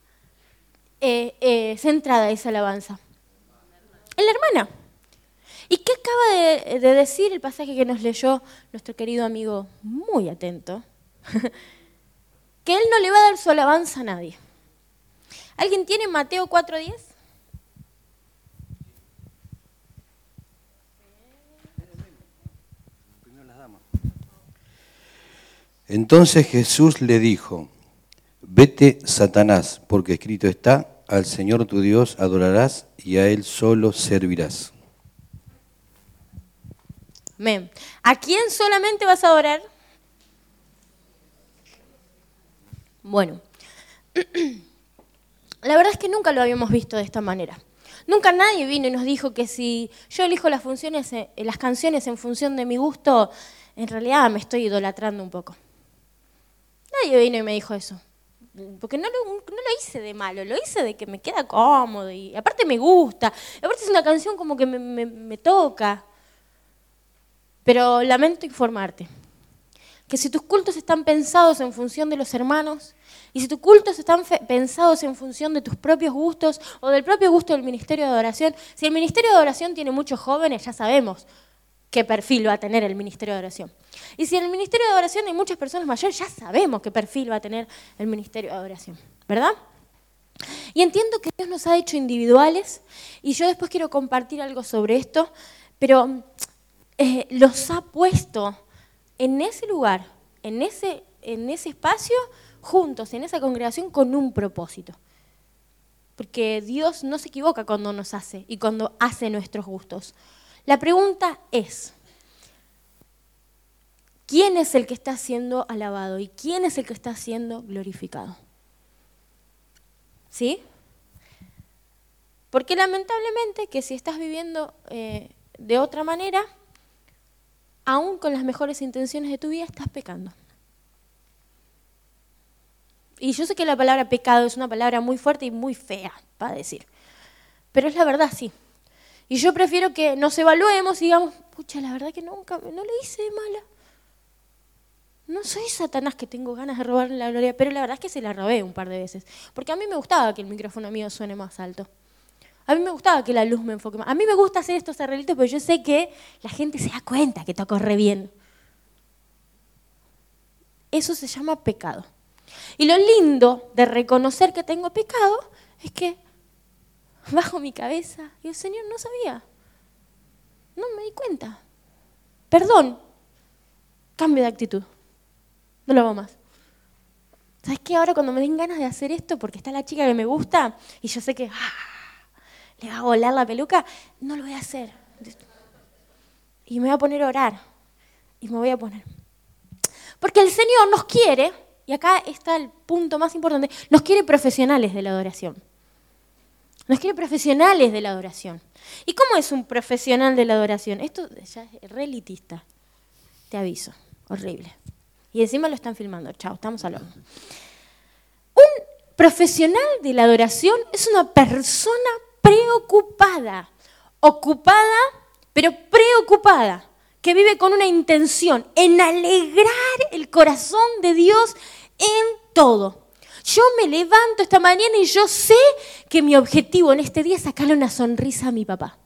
centrada esa alabanza? En la hermana. ¿Y qué acaba de decir el pasaje que nos leyó nuestro querido amigo muy atento? Que él no le va a dar su alabanza a nadie. ¿Alguien tiene Mateo 4:10? Entonces Jesús le dijo: vete, Satanás, porque escrito está: al Señor tu Dios adorarás y a Él solo servirás. Amén. ¿A quién solamente vas a adorar? Bueno, la verdad es que nunca lo habíamos visto de esta manera. Nunca nadie vino y nos dijo que si yo elijo las canciones en función de mi gusto, en realidad me estoy idolatrando un poco. Nadie vino y me dijo eso. Porque no lo hice de malo, lo hice de que me queda cómodo y aparte me gusta. Aparte es una canción como que me toca. Pero lamento informarte que si tus cultos están pensados en función de los hermanos y si tus cultos están pensados en función de tus propios gustos o del propio gusto del ministerio de adoración, si el ministerio de adoración tiene muchos jóvenes, ya sabemos qué perfil va a tener el ministerio de adoración. Y si en el ministerio de adoración hay muchas personas mayores, ya sabemos qué perfil va a tener el ministerio de adoración, ¿verdad? Y entiendo que Dios nos ha hecho individuales y yo después quiero compartir algo sobre esto, pero los ha puesto en ese lugar, en ese espacio, juntos, en esa congregación, con un propósito. Porque Dios no se equivoca cuando nos hace y cuando hace nuestros gustos. La pregunta es, ¿quién es el que está siendo alabado y quién es el que está siendo glorificado? ¿Sí? Porque lamentablemente que si estás viviendo de otra manera, aún con las mejores intenciones de tu vida, estás pecando. Y yo sé que la palabra pecado es una palabra muy fuerte y muy fea para decir, pero es la verdad, sí. Y yo prefiero que nos evaluemos y digamos, pucha, la verdad que no le hice de mala. No soy Satanás que tengo ganas de robarle la gloria, pero la verdad es que se la robé un par de veces. Porque a mí me gustaba que el micrófono mío suene más alto. A mí me gustaba que la luz me enfoque más. A mí me gusta hacer estos arreglitos, pero yo sé que la gente se da cuenta que toco re bien. Eso se llama pecado. Y lo lindo de reconocer que tengo pecado es que bajo mi cabeza y el Señor no sabía. No me di cuenta. Perdón. Cambio de actitud. No lo hago más. ¿Sabes qué? Ahora cuando me den ganas de hacer esto porque está la chica que me gusta y yo sé que le va a volar la peluca, no lo voy a hacer. Y me voy a poner a orar. Y me voy a poner. Porque el Señor nos quiere, y acá está el punto más importante, nos quiere profesionales de la adoración. Nos quiere profesionales de la adoración. ¿Y cómo es un profesional de la adoración? Esto ya es re elitista. Te aviso, horrible. Y encima lo están filmando. Chao, estamos al horno. Un profesional de la adoración es una persona preocupada, ocupada, pero preocupada, que vive con una intención en alegrar el corazón de Dios en todo. Yo me levanto esta mañana y yo sé que mi objetivo en este día es sacarle una sonrisa a mi papá.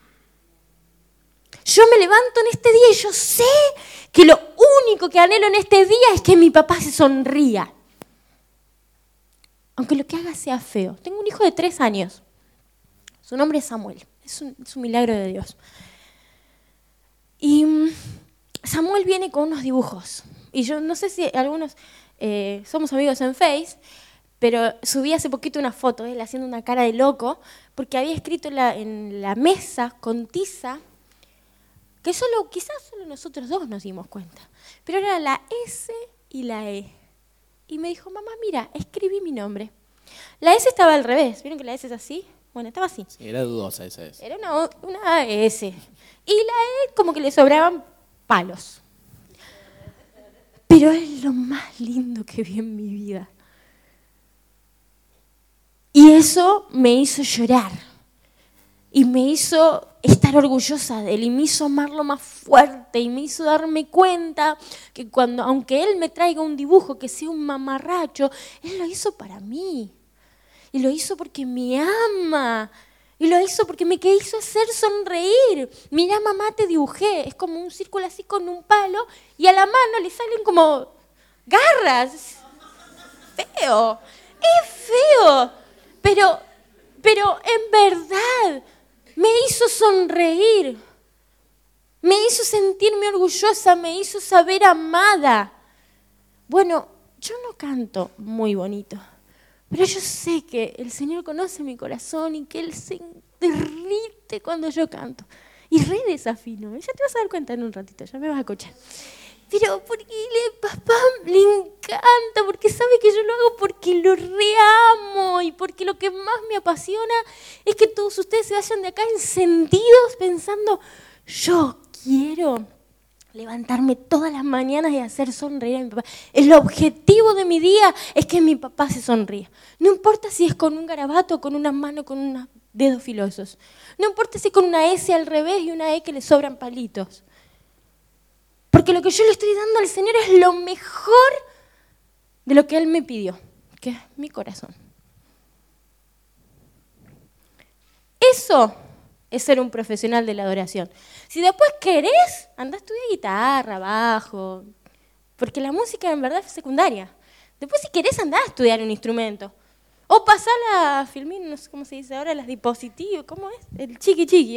Yo me levanto en este día y yo sé que lo único que anhelo en este día es que mi papá se sonría. Aunque lo que haga sea feo. Tengo un hijo de 3 años. Su nombre es Samuel. Es un milagro de Dios. Y Samuel viene con unos dibujos. Y yo no sé si algunos somos amigos en Face, pero subí hace poquito una foto de él haciendo una cara de loco, porque había escrito en la mesa con tiza, que quizás solo nosotros dos nos dimos cuenta, pero era la S y la E. Y me dijo, mamá, mira, escribí mi nombre. La S estaba al revés, ¿vieron que la S es así? Bueno, estaba así. Sí, era dudosa esa S. Era una S. Y la E como que le sobraban palos. Pero es lo más lindo que vi en mi vida. Y eso me hizo llorar. Y me hizo estar orgullosa de él. Y me hizo amarlo más fuerte. Y me hizo darme cuenta que aunque él me traiga un dibujo que sea un mamarracho, él lo hizo para mí. Y lo hizo porque me ama. Y lo hizo porque me quiso hacer sonreír. Mira, mamá, te dibujé. Es como un círculo así con un palo y a la mano le salen como garras. Feo. Es feo. Pero en verdad me hizo sonreír. Me hizo sentirme orgullosa. Me hizo saber amada. Bueno, yo no canto muy bonito. Pero yo sé que el Señor conoce mi corazón y que Él se derrite cuando yo canto. Y re desafino. Ya te vas a dar cuenta en un ratito, ya me vas a escuchar. Pero porque papá le encanta, porque sabe que yo lo hago porque lo reamo y porque lo que más me apasiona es que todos ustedes se vayan de acá encendidos pensando, yo quiero levantarme todas las mañanas y hacer sonreír a mi papá. El objetivo de mi día es que mi papá se sonría. No importa si es con un garabato, con una mano, con unos dedos filosos. No importa si es con una S al revés y una E que le sobran palitos. Porque lo que yo le estoy dando al Señor es lo mejor de lo que Él me pidió, que es mi corazón. Eso es ser un profesional de la adoración. Si después querés, andá a estudiar guitarra, bajo, porque la música en verdad es secundaria. Después si querés, andá a estudiar un instrumento. O pasar a Filmin, no sé cómo se dice ahora, las dispositivos, ¿cómo es? El chiqui,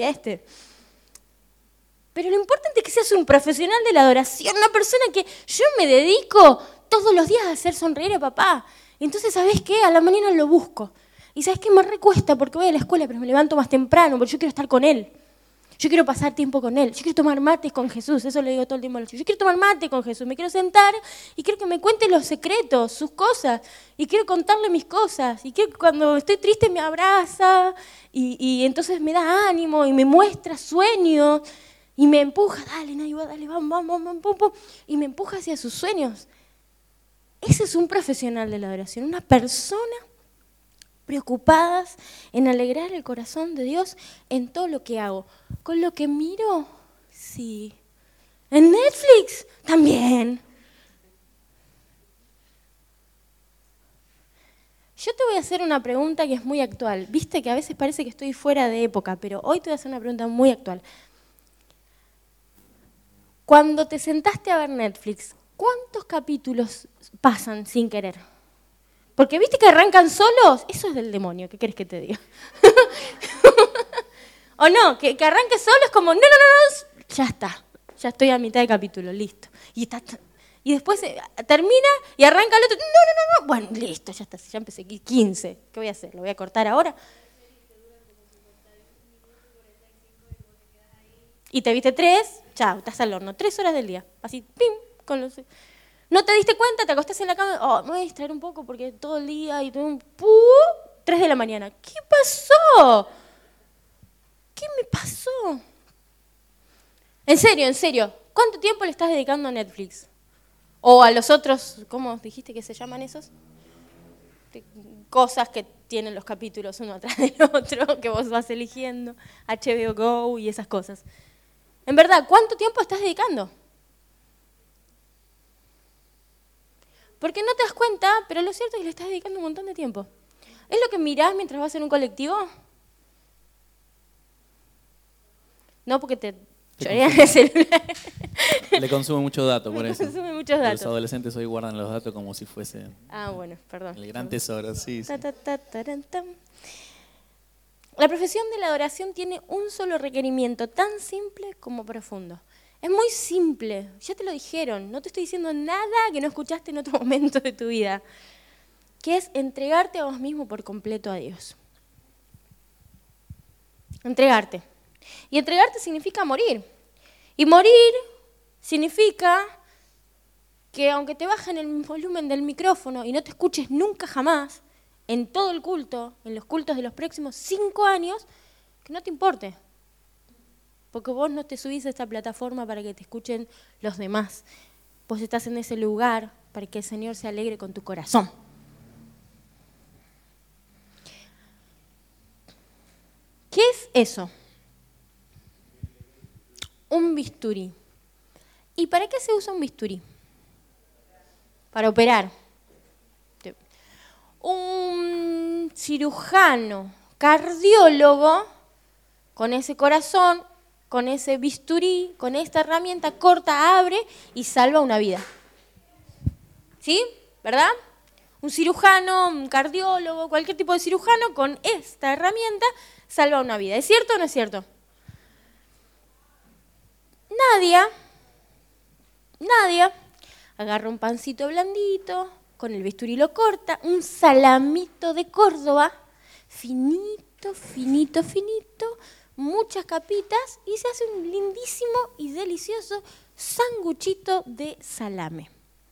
Pero lo importante es que seas un profesional de la adoración, una persona que yo me dedico todos los días a hacer sonreír a papá. Entonces, ¿sabés qué? A la mañana lo busco. Y ¿sabes qué? Me recuesta porque voy a la escuela, pero me levanto más temprano porque yo quiero estar con Él. Yo quiero pasar tiempo con Él. Yo quiero tomar mates con Jesús. Eso le digo todo el tiempo a los chicos. Yo quiero tomar mate con Jesús. Me quiero sentar y quiero que me cuente los secretos, sus cosas. Y quiero contarle mis cosas. Y quiero que cuando estoy triste me abraza. Y entonces me da ánimo y me muestra sueños. Y me empuja. Dale, Nayuba, dale, vamos, pum. Y me empuja hacia sus sueños. Ese es un profesional de la adoración. Una persona preocupadas en alegrar el corazón de Dios en todo lo que hago. ¿Con lo que miro? Sí. ¿En Netflix? También. Yo te voy a hacer una pregunta que es muy actual. Viste que a veces parece que estoy fuera de época, pero hoy te voy a hacer una pregunta muy actual. Cuando te sentaste a ver Netflix, ¿cuántos capítulos pasan sin querer? Porque viste que arrancan solos, eso es del demonio, ¿qué querés que te diga? O no, que arranque solo es como, no, ya está, ya estoy a mitad de capítulo, listo. Y después termina y arranca el otro, no, bueno, listo, ya está, ya empecé 15, ¿qué voy a hacer? ¿Lo voy a cortar ahora? Y te viste 3, chao, estás al horno, 3 horas del día, así, pim, con los... ¿No te diste cuenta? Te acostás en la cama, me voy a distraer un poco porque todo el día y todo 3 de la mañana. ¿Qué pasó? ¿Qué me pasó? En serio, ¿Cuánto tiempo le estás dedicando a Netflix? O a los otros, ¿cómo dijiste que se llaman esos? Cosas que tienen los capítulos uno atrás del otro, que vos vas eligiendo, HBO Go y esas cosas. En verdad, ¿cuánto tiempo estás dedicando? Porque no te das cuenta, pero lo cierto es que le estás dedicando un montón de tiempo. ¿Es lo que mirás mientras vas en un colectivo? No, porque te chorean el celular. Le consume mucho dato, por eso. Consume muchos datos. Los adolescentes hoy guardan los datos como si fuese Bueno, perdón. el gran tesoro, sí. Ta, ta, ta, taran, tam. La profesión de la adoración tiene un solo requerimiento, tan simple como profundo. Es muy simple, ya te lo dijeron, no te estoy diciendo nada que no escuchaste en otro momento de tu vida, que es entregarte a vos mismo por completo a Dios. Entregarte. Y entregarte significa morir. Y morir significa que aunque te bajen el volumen del micrófono y no te escuches nunca jamás, en todo el culto, en los cultos de los próximos 5 años, que no te importe. Porque vos no te subís a esta plataforma para que te escuchen los demás. Vos estás en ese lugar para que el Señor se alegre con tu corazón. ¿Qué es eso? Un bisturí. ¿Y para qué se usa un bisturí? Para operar. Un cirujano, cardiólogo, con ese corazón, con ese bisturí, con esta herramienta, corta, abre y salva una vida. ¿Sí? ¿Verdad? Un cirujano, un cardiólogo, cualquier tipo de cirujano, con esta herramienta salva una vida. ¿Es cierto o no es cierto? Nadie agarra un pancito blandito, con el bisturí lo corta, un salamito de Córdoba, finito, finito, finito, muchas capitas y se hace un lindísimo y delicioso sanguchito de salame.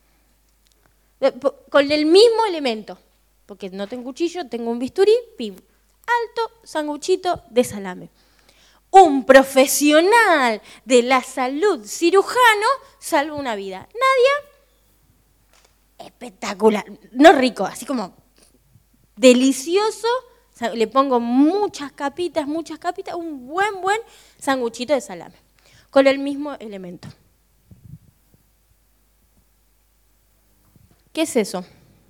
Con el mismo elemento, porque no tengo cuchillo, tengo un bisturí, pim, alto sanguchito de salame. Un profesional de la salud cirujano salva una vida. Nadia, espectacular, no rico, así como delicioso. Le pongo muchas capitas, un buen sanguchito de salame, con el mismo elemento. ¿Qué es eso?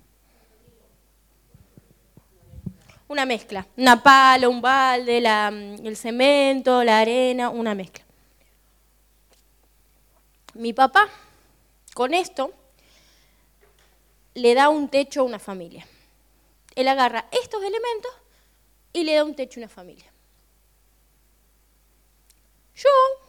Una mezcla, una pala, un balde, el cemento, la arena, una mezcla. Mi papá, con esto, le da un techo a una familia. Él agarra estos elementos y le da un techo a una familia. Yo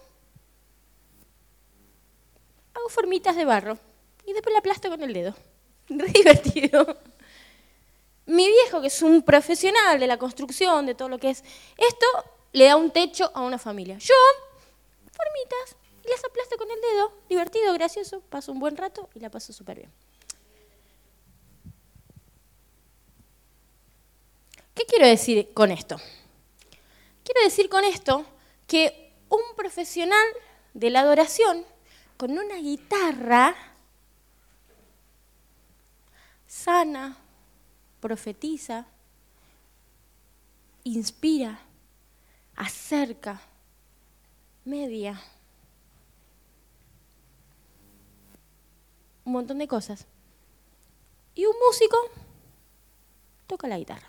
hago formitas de barro y después la aplasto con el dedo. Re divertido. Mi viejo, que es un profesional de la construcción, de todo lo que es esto, le da un techo a una familia. Yo, formitas, y las aplasto con el dedo. Divertido, gracioso, paso un buen rato y la paso súper bien. ¿Qué quiero decir con esto? Quiero decir con esto que un profesional de la adoración con una guitarra sana, profetiza, inspira, acerca, media, un montón de cosas. Y un músico toca la guitarra.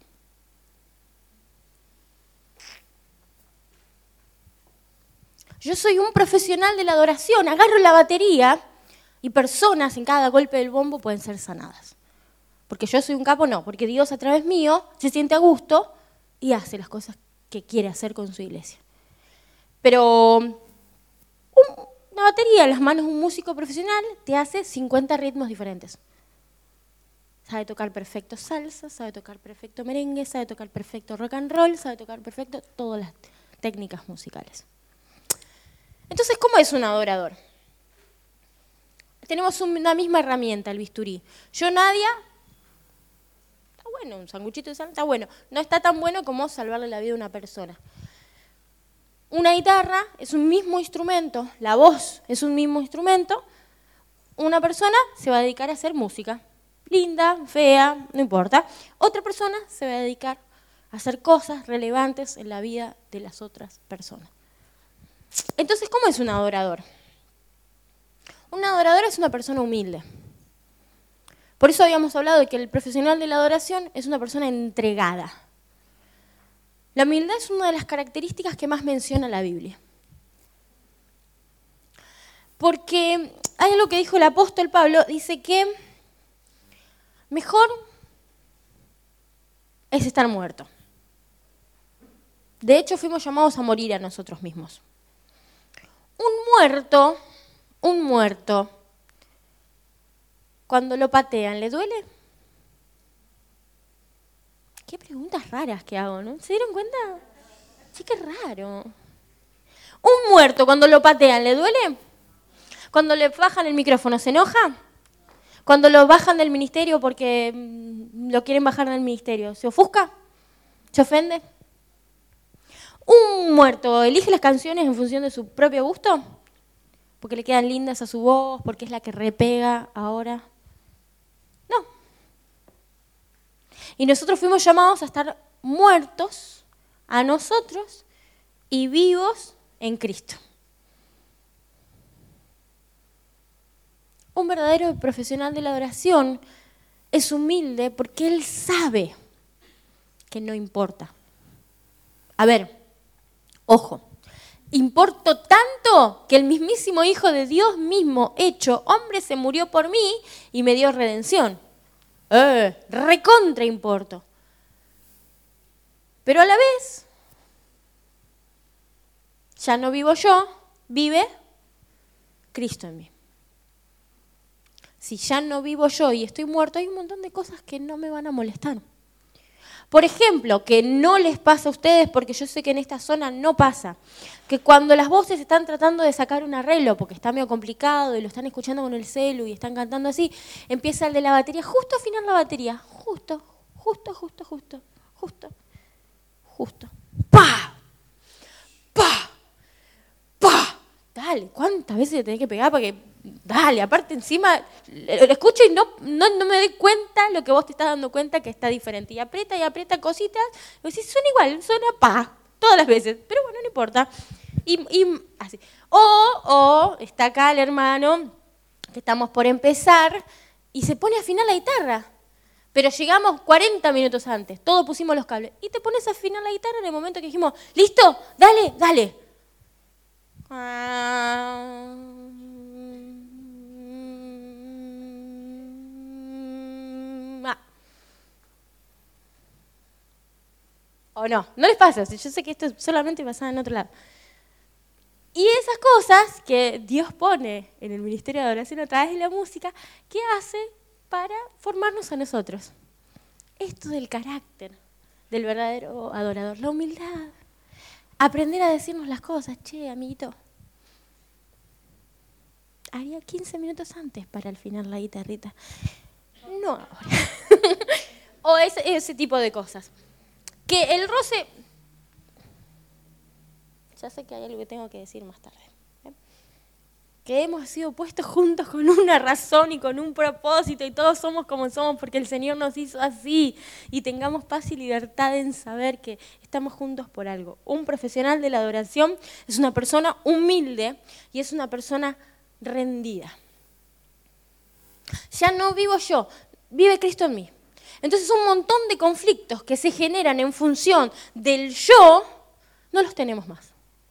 Yo soy un profesional de la adoración, agarro la batería y personas en cada golpe del bombo pueden ser sanadas. Porque yo soy un capo, no, porque Dios a través mío se siente a gusto y hace las cosas que quiere hacer con su iglesia. Pero una batería en las manos de un músico profesional te hace 50 ritmos diferentes. Sabe tocar perfecto salsa, sabe tocar perfecto merengue, sabe tocar perfecto rock and roll, sabe tocar perfecto todas las técnicas musicales. Entonces, ¿cómo es un adorador? Tenemos una misma herramienta, el bisturí. Yo, Nadia, está bueno, un sanguchito de sal, está bueno. No está tan bueno como salvarle la vida a una persona. Una guitarra es un mismo instrumento, la voz es un mismo instrumento. Una persona se va a dedicar a hacer música, linda, fea, no importa. Otra persona se va a dedicar a hacer cosas relevantes en la vida de las otras personas. Entonces, ¿cómo es un adorador? Un adorador es una persona humilde. Por eso habíamos hablado de que el profesional de la adoración es una persona entregada. La humildad es una de las características que más menciona la Biblia. Porque hay algo que dijo el apóstol Pablo, dice que mejor es estar muerto. De hecho, fuimos llamados a morir a nosotros mismos. Un muerto, cuando lo patean, ¿le duele? Qué preguntas raras que hago, ¿no? ¿Se dieron cuenta? Sí, qué raro. Un muerto, cuando lo patean, ¿le duele? Cuando le bajan el micrófono, ¿se enoja? Cuando lo bajan del ministerio porque lo quieren bajar del ministerio, ¿se ofusca? ¿Se ofende? Un muerto, ¿elige las canciones en función de su propio gusto? ¿Porque le quedan lindas a su voz? ¿Porque es la que repega ahora? No. Y nosotros fuimos llamados a estar muertos a nosotros y vivos en Cristo. Un verdadero profesional de la adoración es humilde porque él sabe que no importa. A ver, ojo, importo tanto que el mismísimo Hijo de Dios mismo, hecho hombre, se murió por mí y me dio redención. Recontra importo. Pero a la vez, ya no vivo yo, vive Cristo en mí. Si ya no vivo yo y estoy muerto, hay un montón de cosas que no me van a molestar. Por ejemplo, que no les pasa a ustedes, porque yo sé que en esta zona no pasa, que cuando las voces están tratando de sacar un arreglo, porque está medio complicado y lo están escuchando con el celu y están cantando así, empieza el de la batería, justo a afinar la batería, justo. ¡Pa! ¡Pa! ¡Pa! Dale, ¿cuántas veces le tenés que pegar para que... Dale, aparte encima, lo escucho y no me doy cuenta lo que vos te estás dando cuenta que está diferente. Y aprieta cositas, y decís, suena igual, suena pa, todas las veces, pero bueno, no importa. Y así. O está acá el hermano, que estamos por empezar, y se pone a afinar la guitarra. Pero llegamos 40 minutos antes, todos pusimos los cables, y te pones a afinar la guitarra en el momento que dijimos, ¿listo? Dale. ¿O no? No les pasa, yo sé que esto solamente pasa en otro lado. Y esas cosas que Dios pone en el ministerio de adoración a través de la música, ¿qué hace para formarnos a nosotros? Esto del carácter del verdadero adorador, la humildad. Aprender a decirnos las cosas, che, amiguito, haría 15 minutos antes para afinar la guitarrita. No ahora. O ese tipo de cosas. Que el roce... Ya sé que hay algo que tengo que decir más tarde. Que hemos sido puestos juntos con una razón y con un propósito y todos somos como somos porque el Señor nos hizo así y tengamos paz y libertad en saber que estamos juntos por algo. Un profesional de la adoración es una persona humilde y es una persona rendida. Ya no vivo yo, vive Cristo en mí. Entonces un montón de conflictos que se generan en función del yo, no los tenemos más.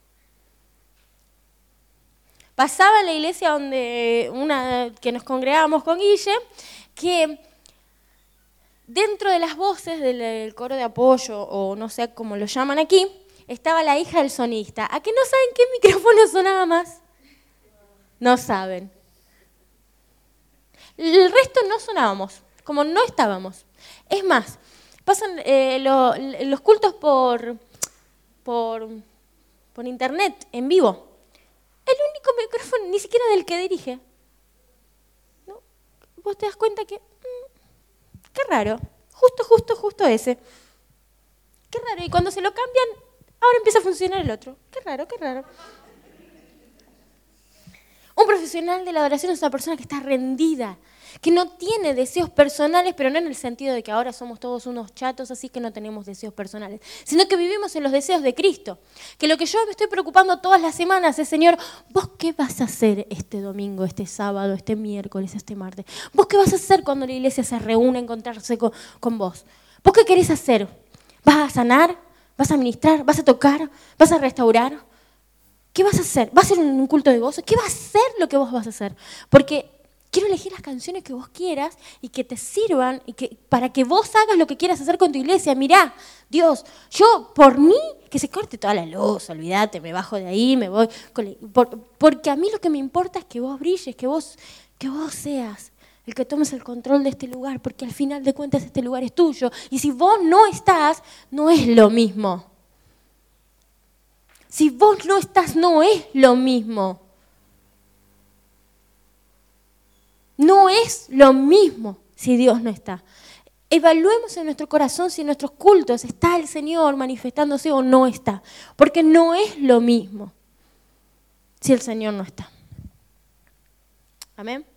Pasaba en la iglesia que nos congregábamos con Guille, que dentro de las voces del coro de apoyo, o no sé cómo lo llaman aquí, estaba la hija del sonista. ¿A qué no saben qué micrófono sonaba más? No saben. El resto no sonábamos, como no estábamos. Es más, pasan los cultos por internet, en vivo. El único micrófono, ni siquiera del que dirige. ¿No? Vos te das cuenta que, qué raro, justo ese. Qué raro, y cuando se lo cambian, ahora empieza a funcionar el otro. Qué raro, qué raro. Un profesional de la adoración es una persona que está rendida, que no tiene deseos personales, pero no en el sentido de que ahora somos todos unos chatos, así que no tenemos deseos personales, sino que vivimos en los deseos de Cristo. Que lo que yo me estoy preocupando todas las semanas es, Señor, ¿vos qué vas a hacer este domingo, este sábado, este miércoles, este martes? ¿Vos qué vas a hacer cuando la iglesia se reúne a encontrarse con vos? ¿Vos qué querés hacer? ¿Vas a sanar? ¿Vas a ministrar? ¿Vas a tocar? ¿Vas a restaurar? ¿Qué vas a hacer? ¿Va a ser un culto de gozo? ¿Qué va a ser lo que vos vas a hacer? Porque quiero elegir las canciones que vos quieras y que te sirvan y para que vos hagas lo que quieras hacer con tu iglesia. Mirá, Dios, yo por mí, que se corte toda la luz, olvídate, me bajo de ahí, me voy. Porque a mí lo que me importa es que vos brilles, que vos seas el que tomes el control de este lugar, porque al final de cuentas este lugar es tuyo. Y si vos no estás, no es lo mismo. Si vos no estás, no es lo mismo. No es lo mismo si Dios no está. Evaluemos en nuestro corazón si en nuestros cultos está el Señor manifestándose o no está. Porque no es lo mismo si el Señor no está. Amén.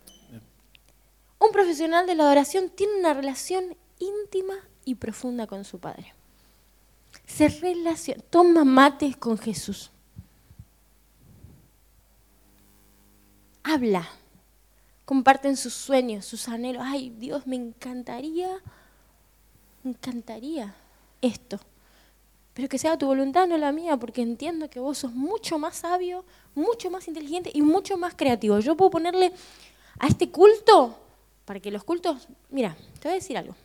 Un profesional de la adoración tiene una relación íntima y profunda con su Padre. Se relaciona, toma mates con Jesús. Habla. Comparten sus sueños, sus anhelos. Ay, Dios, me encantaría esto. Pero que sea tu voluntad, no la mía, porque entiendo que vos sos mucho más sabio, mucho más inteligente y mucho más creativo. Yo puedo ponerle a este culto, para que los cultos... Mira, te voy a decir algo.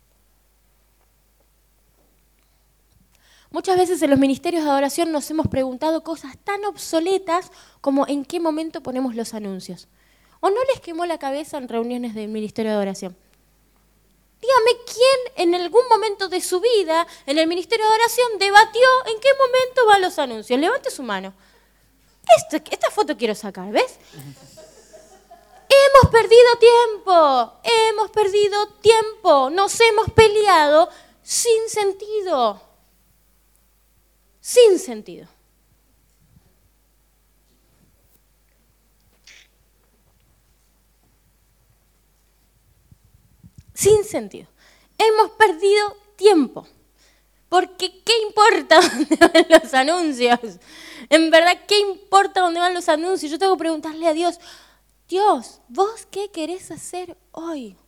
Muchas veces en los ministerios de adoración nos hemos preguntado cosas tan obsoletas como en qué momento ponemos los anuncios. ¿O no les quemó la cabeza en reuniones del ministerio de adoración? Dígame quién en algún momento de su vida en el ministerio de adoración debatió en qué momento van los anuncios. Levante su mano. Esta foto quiero sacar, ¿ves? Hemos perdido tiempo, nos hemos peleado sin sentido. Sin sentido. Sin sentido. Hemos perdido tiempo. Porque ¿qué importa dónde van los anuncios? En verdad, ¿qué importa dónde van los anuncios? Yo tengo que preguntarle a Dios, Dios, ¿vos qué querés hacer hoy?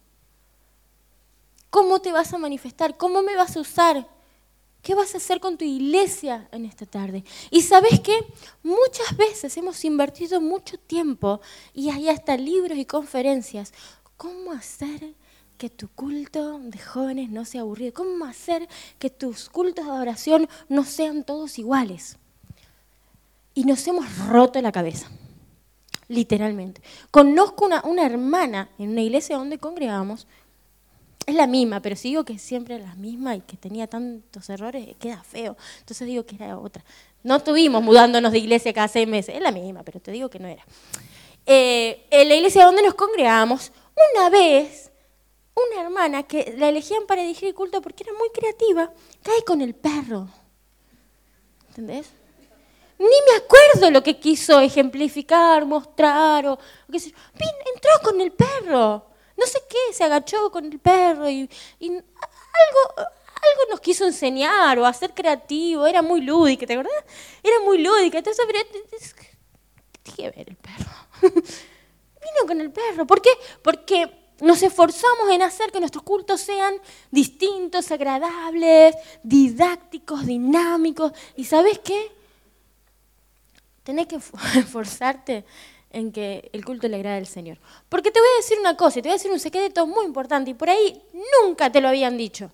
¿Cómo te vas a manifestar? ¿Cómo me vas a usar? ¿Qué vas a hacer con tu iglesia en esta tarde? Y ¿sabés qué? Muchas veces hemos invertido mucho tiempo y hay hasta libros y conferencias. ¿Cómo hacer que tu culto de jóvenes no sea aburrido? ¿Cómo hacer que tus cultos de adoración no sean todos iguales? Y nos hemos roto la cabeza, literalmente. Conozco una hermana en una iglesia donde congregamos. Es la misma, pero si digo que siempre era la misma y que tenía tantos errores, queda feo. Entonces digo que era otra. No estuvimos mudándonos de iglesia cada 6 meses. Es la misma, pero te digo que no era. En la iglesia donde nos congregamos, una vez, una hermana que la elegían para dirigir el culto porque era muy creativa, cae con el perro. ¿Entendés? Ni me acuerdo lo que quiso ejemplificar, mostrar o qué sé yo. Entró con el perro. No sé qué, se agachó con el perro y algo nos quiso enseñar o hacer creativo. Era muy lúdica, ¿te acordás? Era muy lúdica. Entonces, ¿qué tiene que ver el perro? Vino con el perro. ¿Por qué? Porque nos esforzamos en hacer que nuestros cultos sean distintos, agradables, didácticos, dinámicos. ¿Y sabes qué? Tenés que esforzarte en que el culto le agrade al Señor. Porque te voy a decir una cosa, y te voy a decir un secreto muy importante, y por ahí nunca te lo habían dicho.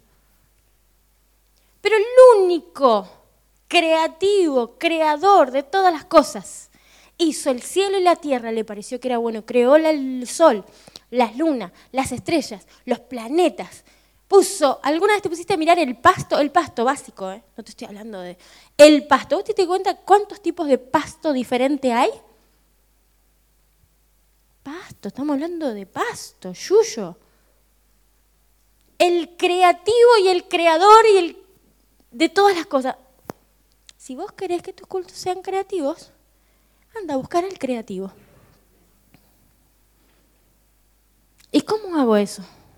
Pero el único creativo, creador de todas las cosas, hizo el cielo y la tierra, le pareció que era bueno, creó el sol, las lunas, las estrellas, los planetas, ¿alguna vez te pusiste a mirar el pasto básico, no te estoy hablando de el pasto? ¿Vos te das cuenta cuántos tipos de pasto diferente hay? Pasto, estamos hablando de pasto, yuyo. El creativo y el creador de todas las cosas. si vos querés que tus cultos sean creativos, anda a buscar al creativo. ¿Y cómo hago eso?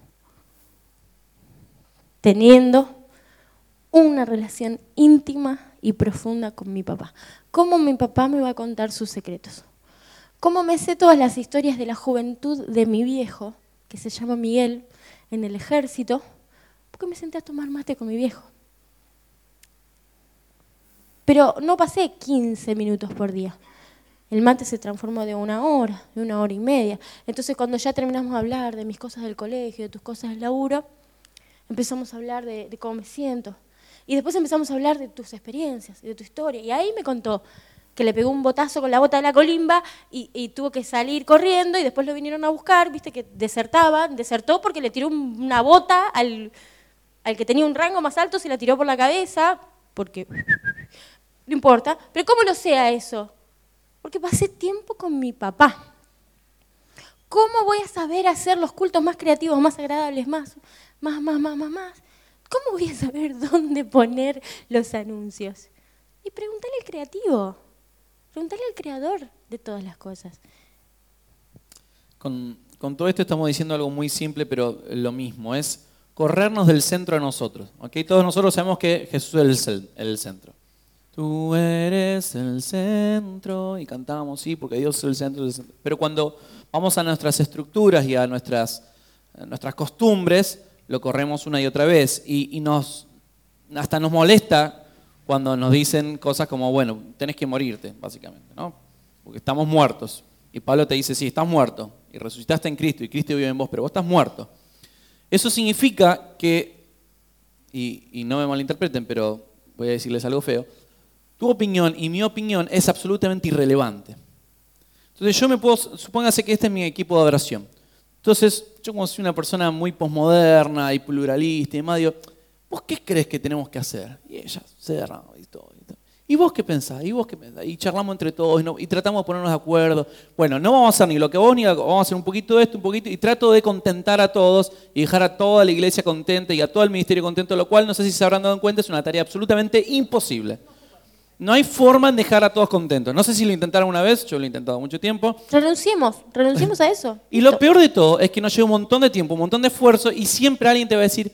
Teniendo una relación íntima y profunda con mi papá. ¿Cómo mi papá me va a contar sus secretos? ¿Cómo me sé todas las historias de la juventud de mi viejo, que se llama Miguel, en el ejército? Porque me senté a tomar mate con mi viejo. Pero no pasé 15 minutos por día. El mate se transformó de 1 hora, de 1 hora y media. Entonces cuando ya terminamos de hablar de mis cosas del colegio, de tus cosas del laburo, empezamos a hablar de cómo me siento. Y después empezamos a hablar de tus experiencias, de tu historia. Y ahí me contó que le pegó un botazo con la bota de la colimba y tuvo que salir corriendo y después lo vinieron a buscar, viste que desertó porque le tiró una bota al que tenía un rango más alto, se la tiró por la cabeza, porque no importa. Pero ¿cómo lo sé a eso? Porque pasé tiempo con mi papá. ¿Cómo voy a saber hacer los cultos más creativos, más agradables, más? ¿Cómo voy a saber dónde poner los anuncios? Y pregúntale al creativo, pregúntale al creador de todas las cosas. Con todo esto estamos diciendo algo muy simple, pero lo mismo, es corrernos del centro a nosotros. ¿Okay? Todos nosotros sabemos que Jesús es el centro. Tú eres el centro, y cantamos, sí, porque Dios es el centro. Pero cuando vamos a nuestras estructuras y a nuestras costumbres, lo corremos una y otra vez. Y hasta nos molesta cuando nos dicen cosas como, bueno, tenés que morirte, básicamente, ¿no? Porque estamos muertos. Y Pablo te dice, sí, estás muerto, y resucitaste en Cristo, y Cristo vive en vos, pero vos estás muerto. Eso significa que, y no me malinterpreten, pero voy a decirles algo feo, tu opinión y mi opinión es absolutamente irrelevante. Entonces supóngase que este es mi equipo de adoración. Entonces, yo como soy una persona muy posmoderna y pluralista y demás, digo, ¿vos qué crees que tenemos que hacer? Y ella cerra y todo. ¿Y vos qué pensás? ¿Y vos qué pensás? Y charlamos entre todos y tratamos de ponernos de acuerdo. Bueno, no vamos a hacer ni lo que vos ni lo que vamos a hacer un poquito de esto, un poquito, y trato de contentar a todos y dejar a toda la iglesia contenta y a todo el ministerio contento, lo cual, no sé si se habrán dado cuenta, es una tarea absolutamente imposible. No hay forma en dejar a todos contentos. No sé si lo intentaron una vez, yo lo he intentado mucho tiempo. Renunciemos a eso. Y lo peor de todo es que nos lleva un montón de tiempo, un montón de esfuerzo, y siempre alguien te va a decir,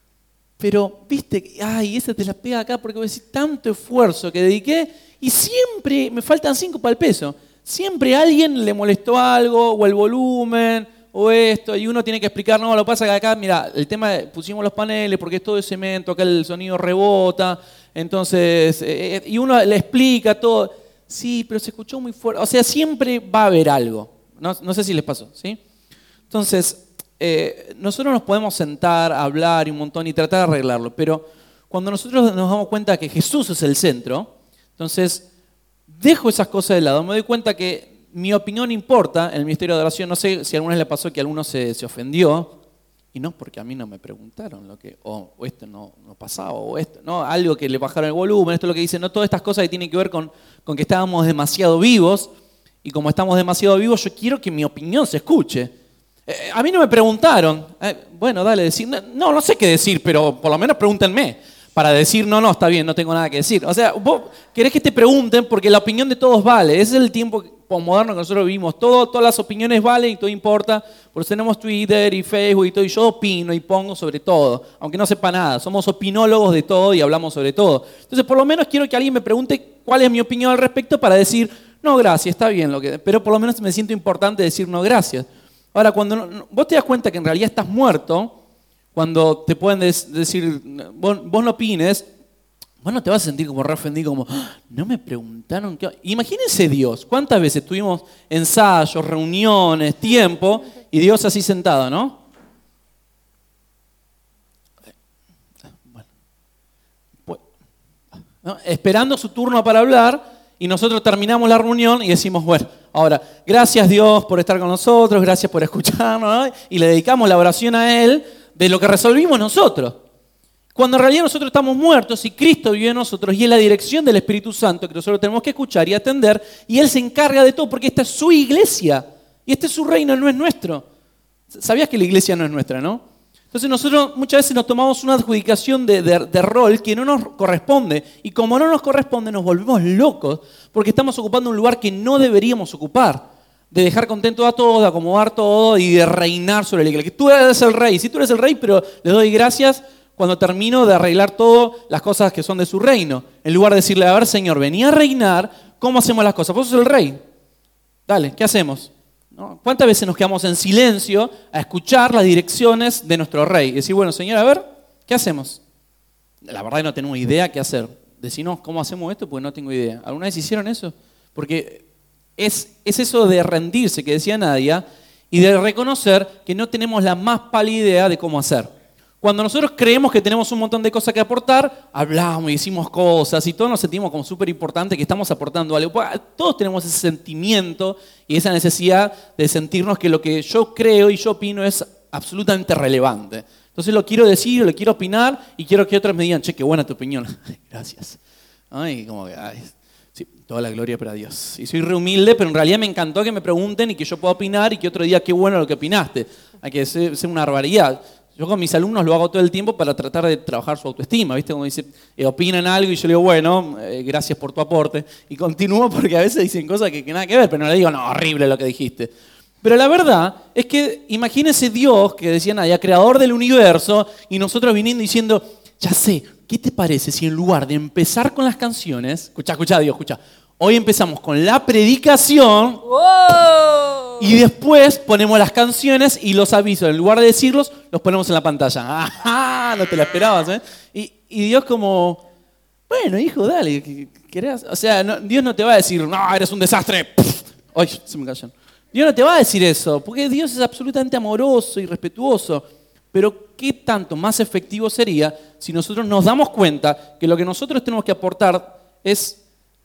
pero, viste, ay, esa te la pega acá porque voy a decir tanto esfuerzo que dediqué y siempre me faltan 5 para el peso. Siempre a alguien le molestó algo, o el volumen, o esto, y uno tiene que explicar, no, lo que pasa es que acá, mira, el tema de, pusimos los paneles porque es todo de cemento, acá el sonido rebota, entonces, y uno le explica todo, sí, pero se escuchó muy fuerte, o sea, siempre va a haber algo, no sé si les pasó, ¿sí? Entonces, nosotros nos podemos sentar, hablar y un montón y tratar de arreglarlo, pero cuando nosotros nos damos cuenta que Jesús es el centro, entonces dejo esas cosas de lado, me doy cuenta que mi opinión importa en el ministerio de adoración. No sé si a alguna vez le pasó que alguno se ofendió, y no porque a mí no me preguntaron lo que, o esto no pasaba, o esto, no, algo que le bajaron el volumen, esto es lo que dicen, no, todas estas cosas que tienen que ver con que estábamos demasiado vivos, y como estamos demasiado vivos, yo quiero que mi opinión se escuche. A mí no me preguntaron, bueno, dale, decir, no sé qué decir, pero por lo menos pregúntenme, para decir, no, está bien, no tengo nada que decir. O sea, vos querés que te pregunten porque la opinión de todos vale, ese es el tiempo posmoderno que nosotros vivimos, todas las opiniones valen y todo importa, por eso tenemos Twitter y Facebook y todo, y yo opino y pongo sobre todo, aunque no sepa nada, somos opinólogos de todo y hablamos sobre todo. Entonces, por lo menos quiero que alguien me pregunte cuál es mi opinión al respecto para decir, no, gracias, está bien, pero por lo menos me siento importante decir no, gracias. Ahora, cuando vos te das cuenta que en realidad estás muerto, cuando te pueden decir, vos no opines, vos no te vas a sentir como re ofendido, como, no me preguntaron qué. Imagínense Dios, ¿cuántas veces tuvimos ensayos, reuniones, tiempo, y Dios así sentado, ¿no? Bueno, ¿no? Esperando su turno para hablar, y nosotros terminamos la reunión y decimos, bueno, ahora, gracias Dios por estar con nosotros, gracias por escucharnos, ¿no? Y le dedicamos la oración a Él de lo que resolvimos nosotros. Cuando en realidad nosotros estamos muertos y Cristo vive en nosotros y es la dirección del Espíritu Santo que nosotros tenemos que escuchar y atender, y Él se encarga de todo porque esta es su iglesia y este es su reino, no es nuestro. ¿Sabías que la iglesia no es nuestra, no? Entonces nosotros muchas veces nos tomamos una adjudicación de rol que no nos corresponde. Y como no nos corresponde, nos volvemos locos porque estamos ocupando un lugar que no deberíamos ocupar. De dejar contento a todos, de acomodar todo y de reinar sobre la iglesia. Que tú eres el rey, sí, tú eres el rey, pero le doy gracias cuando termino de arreglar todas las cosas que son de su reino. En lugar de decirle, a ver, Señor, vení a reinar, ¿cómo hacemos las cosas? Vos sos el rey. Dale, ¿qué hacemos? ¿No? ¿Cuántas veces nos quedamos en silencio a escuchar las direcciones de nuestro rey? Y decir, bueno, Señor, a ver, ¿qué hacemos? La verdad no tenemos idea qué hacer. Decinos cómo hacemos esto, porque no tengo idea. ¿Alguna vez hicieron eso? Porque es eso de rendirse, que decía Nadia, y de reconocer que no tenemos la más pálida idea de cómo hacer. Cuando nosotros creemos que tenemos un montón de cosas que aportar, hablamos y decimos cosas y todos nos sentimos como súper importantes que estamos aportando algo. Todos tenemos ese sentimiento y esa necesidad de sentirnos que lo que yo creo y yo opino es absolutamente relevante. Entonces lo quiero decir, lo quiero opinar y quiero que otros me digan, che, qué buena tu opinión. Gracias. Ay, como que, ay, sí, toda la gloria para Dios. Y soy re humilde, pero en realidad me encantó que me pregunten y que yo pueda opinar y que otro día, qué bueno lo que opinaste. Hay que ser una barbaridad. Yo con mis alumnos lo hago todo el tiempo para tratar de trabajar su autoestima, ¿viste? Como dice, opinan algo y yo le digo, bueno, gracias por tu aporte. Y continúo porque a veces dicen cosas que nada que ver, pero no le digo, no, horrible lo que dijiste. Pero la verdad es que imagínense Dios, que decía Nadia, creador del universo, y nosotros viniendo diciendo, ya sé, ¿qué te parece si en lugar de empezar con las canciones, escucha Dios, escucha, hoy empezamos con la predicación, ¡wow! Y después ponemos las canciones y los avisos, en lugar de decirlos, los ponemos en la pantalla. ¡Ajá! No te la esperabas, ¿eh? Y Dios como, bueno, hijo, dale, ¿querés? O sea, Dios no te va a decir, no, eres un desastre. Pff, ay, se me cayó. Dios no te va a decir eso, porque Dios es absolutamente amoroso y respetuoso. Pero ¿qué tanto más efectivo sería si nosotros nos damos cuenta que lo que nosotros tenemos que aportar es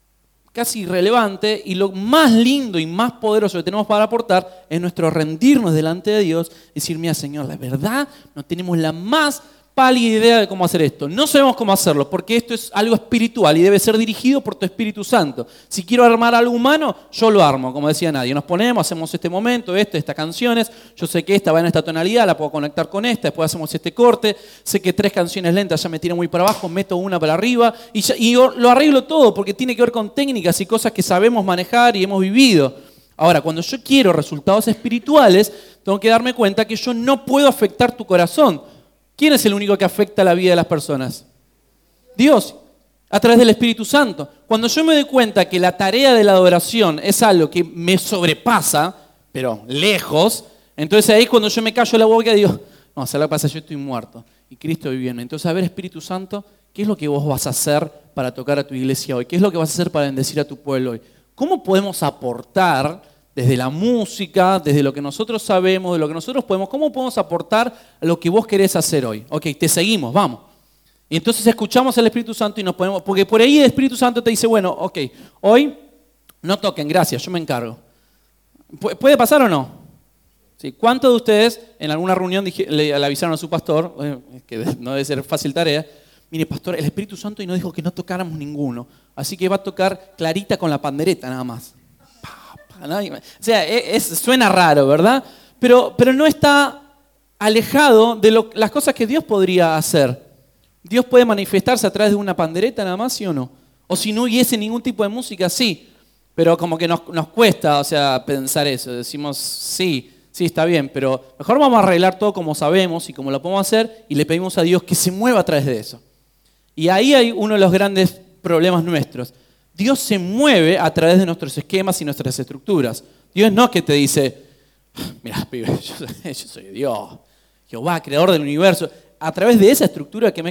casi irrelevante y lo más lindo y más poderoso que tenemos para aportar es nuestro rendirnos delante de Dios y decir, mira Señor, la verdad no tenemos la más pálida idea de cómo hacer esto. No sabemos cómo hacerlo porque esto es algo espiritual y debe ser dirigido por tu Espíritu Santo. Si quiero armar algo humano, yo lo armo, como decía Nadia. Nos ponemos, hacemos este momento, estas canciones. Yo sé que esta va en esta tonalidad, la puedo conectar con esta, después hacemos este corte. Sé que 3 canciones lentas ya me tiran muy para abajo, meto una para arriba y yo lo arreglo todo porque tiene que ver con técnicas y cosas que sabemos manejar y hemos vivido. Ahora, cuando yo quiero resultados espirituales, tengo que darme cuenta que yo no puedo afectar tu corazón. ¿Quién es el único que afecta la vida de las personas? Dios, a través del Espíritu Santo. Cuando yo me doy cuenta que la tarea de la adoración es algo que me sobrepasa, pero lejos, entonces ahí es cuando yo me callo la boca y digo, no, ¿sabes lo que pasa? Yo estoy muerto y Cristo vive en mí. Entonces, a ver, Espíritu Santo, ¿qué es lo que vos vas a hacer para tocar a tu iglesia hoy? ¿Qué es lo que vas a hacer para bendecir a tu pueblo hoy? ¿Cómo podemos aportar desde la música, desde lo que nosotros sabemos, de lo que nosotros podemos, cómo podemos aportar a lo que vos querés hacer hoy? Ok, te seguimos, vamos. Y entonces escuchamos al Espíritu Santo y nos ponemos, porque por ahí el Espíritu Santo te dice, bueno, ok, hoy no toquen, gracias, yo me encargo. ¿Puede pasar o no? ¿Sí? ¿Cuántos de ustedes en alguna reunión le avisaron a su pastor, que no debe ser fácil tarea, mire pastor, el Espíritu Santo y nos dijo que no tocáramos ninguno, así que va a tocar Clarita con la pandereta nada más? ¿No? O sea, suena raro, ¿verdad? Pero no está alejado de las cosas que Dios podría hacer. Dios puede manifestarse a través de una pandereta nada más, ¿sí o no? O si no hubiese ningún tipo de música, sí. Pero como que nos cuesta, o sea, pensar eso. Decimos, sí, está bien, pero mejor vamos a arreglar todo como sabemos y como lo podemos hacer y le pedimos a Dios que se mueva a través de eso. Y ahí hay uno de los grandes problemas nuestros. Dios se mueve a través de nuestros esquemas y nuestras estructuras. Dios no que te dice, mira, pibe, yo soy Dios, Jehová, creador del universo. A través de esa estructura que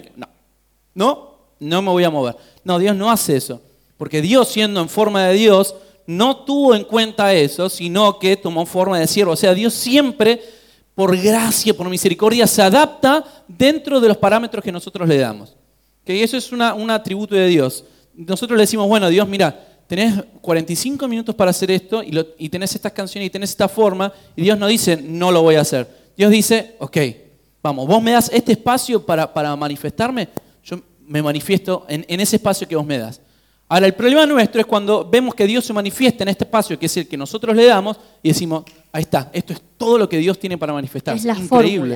no me voy a mover. No, Dios no hace eso. Porque Dios, siendo en forma de Dios, no tuvo en cuenta eso, sino que tomó forma de siervo. O sea, Dios siempre, por gracia, por misericordia, se adapta dentro de los parámetros que nosotros le damos. ¿Okay? Eso es un atributo de Dios. Nosotros le decimos, bueno, Dios, mira, tenés 45 minutos para hacer esto y tenés estas canciones y tenés esta forma, y Dios no dice, no lo voy a hacer. Dios dice, ok, vamos, vos me das este espacio para manifestarme, yo me manifiesto en ese espacio que vos me das. Ahora, el problema nuestro es cuando vemos que Dios se manifiesta en este espacio, que es el que nosotros le damos, y decimos, ahí está, esto es todo lo que Dios tiene para manifestarse. Es la increíble. fórmula.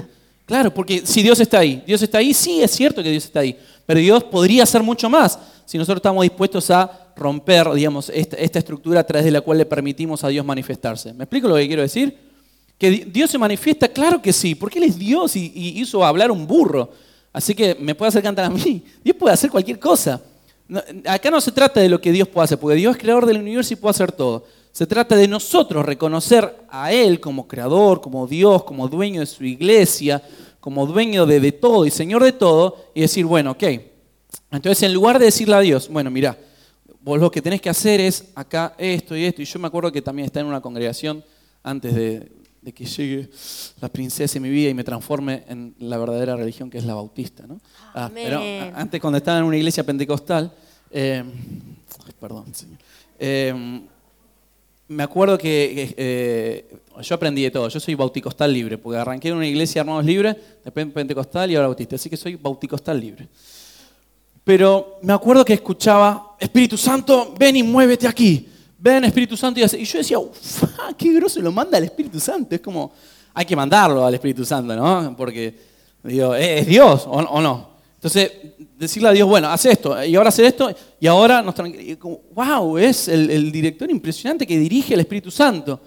Claro, porque si Dios está ahí, sí es cierto que Dios está ahí, pero Dios podría hacer mucho más si nosotros estamos dispuestos a romper, digamos, esta estructura a través de la cual le permitimos a Dios manifestarse. ¿Me explico lo que quiero decir? ¿Que Dios se manifiesta? Claro que sí, porque Él es Dios y hizo hablar un burro. Así que me puede hacer cantar a mí. Dios puede hacer cualquier cosa. Acá no se trata de lo que Dios puede hacer, porque Dios es creador del universo y puede hacer todo. Se trata de nosotros reconocer a Él como creador, como Dios, como dueño de su iglesia, como dueño de todo y Señor de todo, y decir, bueno, ok. Entonces, en lugar de decirle a Dios, bueno, mirá, vos lo que tenés que hacer es acá esto y esto. Y yo me acuerdo que también estaba en una congregación antes de que llegue la princesa en mi vida y me transforme en la verdadera religión que es la bautista, ¿no? Pero antes, cuando estaba en una iglesia pentecostal, perdón, señor. Me acuerdo que yo aprendí de todo. Yo soy bauticostal libre, porque arranqué en una iglesia Hermanos Libres, después pentecostal y ahora bautista. Así que soy bauticostal libre. Pero me acuerdo que escuchaba, Espíritu Santo, ven y muévete aquí. Ven, Espíritu Santo. Y yo decía, qué groso, lo manda el Espíritu Santo. Es como, hay que mandarlo al Espíritu Santo, ¿no? Porque, digo, ¿es Dios o no? Entonces, decirle a Dios, bueno, haz esto, y ahora hacer esto, y ahora nos tranquiliza. ¡Wow! Es el director impresionante que dirige el Espíritu Santo.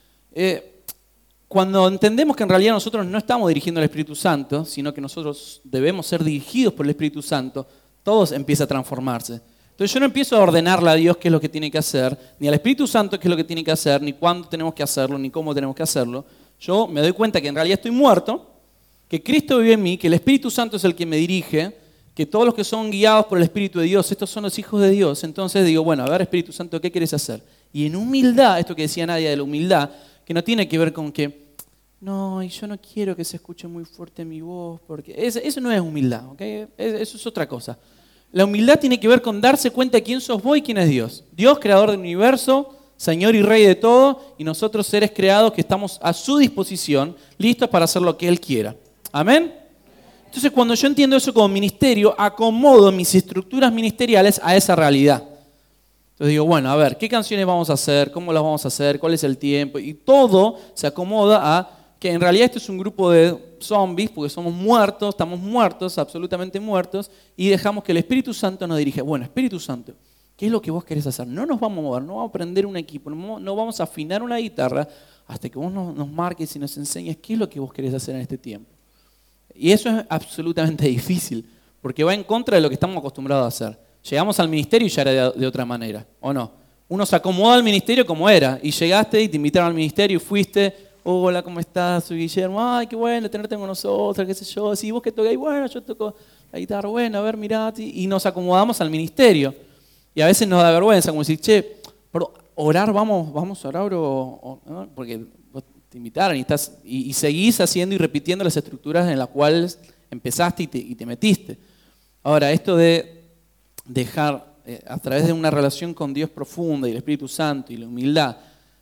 Cuando entendemos que en realidad nosotros no estamos dirigiendo al Espíritu Santo, sino que nosotros debemos ser dirigidos por el Espíritu Santo, todo empieza a transformarse. Entonces yo no empiezo a ordenarle a Dios qué es lo que tiene que hacer, ni al Espíritu Santo qué es lo que tiene que hacer, ni cuándo tenemos que hacerlo, ni cómo tenemos que hacerlo. Yo me doy cuenta que en realidad estoy muerto, que Cristo vive en mí, que el Espíritu Santo es el que me dirige, que todos los que son guiados por el Espíritu de Dios, estos son los hijos de Dios. Entonces digo, bueno, a ver, Espíritu Santo, ¿qué quieres hacer? Y en humildad, esto que decía Nadia de la humildad, que no tiene que ver con que, no, y yo no quiero que se escuche muy fuerte mi voz, porque eso no es humildad, ¿ok? Eso es otra cosa. La humildad tiene que ver con darse cuenta de quién sos vos y quién es Dios. Dios, creador del universo, Señor y Rey de todo, y nosotros seres creados que estamos a su disposición, listos para hacer lo que Él quiera. ¿Amén? Entonces, cuando yo entiendo eso como ministerio, acomodo mis estructuras ministeriales a esa realidad. Entonces digo, bueno, a ver, ¿qué canciones vamos a hacer? ¿Cómo las vamos a hacer? ¿Cuál es el tiempo? Y todo se acomoda a que en realidad esto es un grupo de zombies, porque somos muertos, estamos muertos, absolutamente muertos, y dejamos que el Espíritu Santo nos dirija. Bueno, Espíritu Santo, ¿qué es lo que vos querés hacer? No nos vamos a mover, no vamos a prender un equipo, no vamos a afinar una guitarra hasta que vos nos marques y nos enseñes qué es lo que vos querés hacer en este tiempo. Y eso es absolutamente difícil, porque va en contra de lo que estamos acostumbrados a hacer. Llegamos al ministerio y ya era de otra manera, ¿o no? Uno se acomoda al ministerio como era, y llegaste y te invitaron al ministerio y fuiste, hola, ¿cómo estás? Soy Guillermo, ay, qué bueno tenerte con nosotros, qué sé yo, si vos que tocáis, bueno, yo toco la guitarra, bueno, a ver, mirá, y nos acomodamos al ministerio. Y a veces nos da vergüenza, como decir, che, pero orar, vamos a orar, ¿no? Porque te invitaron y seguís haciendo y repitiendo las estructuras en las cuales empezaste y te metiste. Ahora, esto de dejar, a través de una relación con Dios profunda y el Espíritu Santo y la humildad,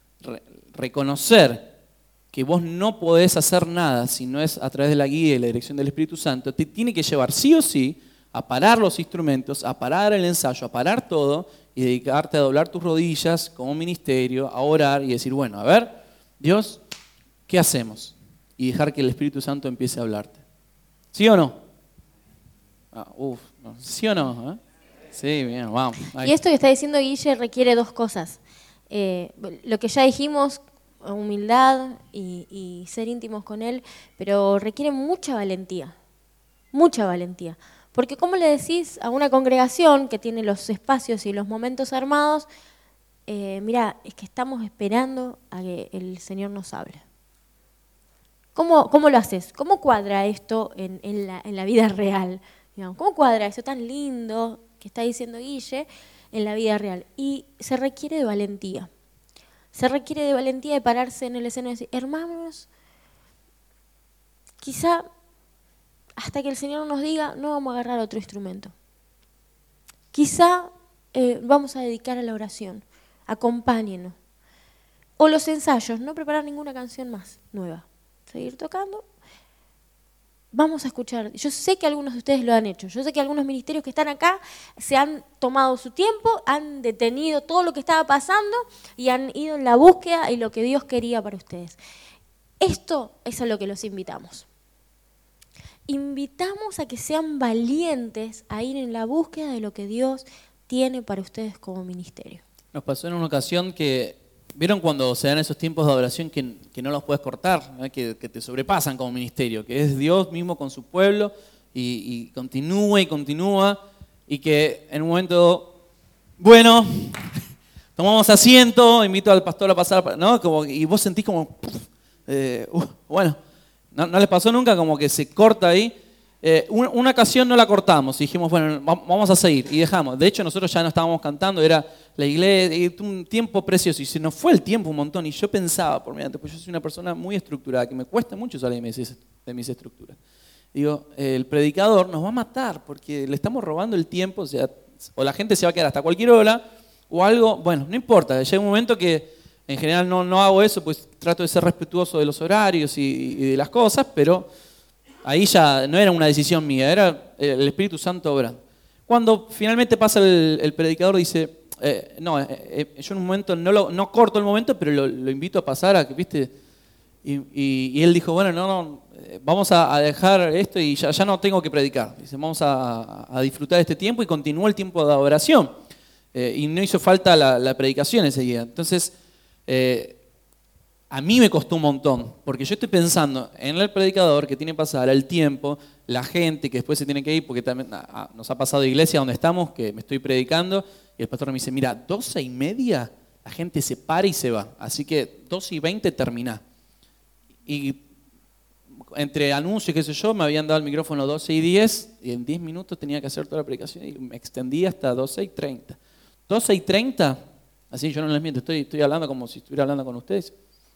reconocer que vos no podés hacer nada si no es a través de la guía y la dirección del Espíritu Santo, te tiene que llevar sí o sí a parar los instrumentos, a parar el ensayo, a parar todo y dedicarte a doblar tus rodillas como ministerio, a orar y decir, bueno, a ver, Dios, ¿qué hacemos? Y dejar que el Espíritu Santo empiece a hablarte. ¿Sí o no? ¿Sí o no? Sí, bien, vamos. Ahí. Y esto que está diciendo Guille requiere dos cosas. Lo que ya dijimos, humildad y ser íntimos con Él, pero requiere mucha valentía. Mucha valentía. Porque ¿cómo le decís a una congregación que tiene los espacios y los momentos armados, mira, es que estamos esperando a que el Señor nos hable? ¿Cómo lo haces? ¿Cómo cuadra esto en la vida real? Digamos, ¿cómo cuadra eso tan lindo que está diciendo Guille en la vida real? Y se requiere de valentía. Se requiere de valentía de pararse en el escenario y decir, hermanos, quizá hasta que el Señor nos diga, no vamos a agarrar otro instrumento. Quizá vamos a dedicar a la oración, acompáñenos. O los ensayos, no preparar ninguna canción más nueva. Seguir tocando. Vamos a escuchar. Yo sé que algunos de ustedes lo han hecho. Yo sé que algunos ministerios que están acá se han tomado su tiempo, han detenido todo lo que estaba pasando y han ido en la búsqueda y lo que Dios quería para ustedes. Esto es a lo que los invitamos. invitamos a que sean valientes a ir en la búsqueda de lo que Dios tiene para ustedes como ministerio. Nos pasó en una ocasión que, ¿vieron cuando se dan esos tiempos de adoración que no los puedes cortar, ¿no? que te sobrepasan como ministerio, que es Dios mismo con su pueblo y continúa y que en un momento, bueno, tomamos asiento, invito al pastor a pasar, ¿no? Y vos sentís como, bueno, ¿no les pasó nunca como que se corta ahí? Una ocasión no la cortamos y dijimos, bueno, vamos a seguir y dejamos. De hecho, nosotros ya no estábamos cantando, era la iglesia, un tiempo precioso y se nos fue el tiempo un montón. Y yo pensaba, pues yo soy una persona muy estructurada, que me cuesta mucho salir de mis estructuras. Digo, el predicador nos va a matar porque le estamos robando el tiempo, o la gente se va a quedar hasta cualquier hora o algo. Bueno, no importa, llega un momento que en general no hago eso, pues trato de ser respetuoso de los horarios y de las cosas, pero ahí ya no era una decisión mía, era el Espíritu Santo obrando. Cuando finalmente pasa el predicador, dice, yo en un momento no corto el momento, pero lo invito a pasar, ¿viste? Y él dijo, bueno, vamos a dejar esto y ya no tengo que predicar. Dice, vamos a disfrutar este tiempo y continuó el tiempo de adoración. Y no hizo falta la predicación ese día. Entonces, a mí me costó un montón, porque yo estoy pensando en el predicador que tiene que pasar el tiempo, la gente que después se tiene que ir, porque también nos ha pasado de iglesia donde estamos, que me estoy predicando, y el pastor me dice, mira, 12:30 la gente se para y se va, así que 12:20 terminá. Y entre anuncios, qué sé yo, me habían dado el micrófono 12:10, y en 10 minutos tenía que hacer toda la predicación, y me extendí hasta 12:30. 12:30, así yo no les miento, estoy hablando como si estuviera hablando con ustedes.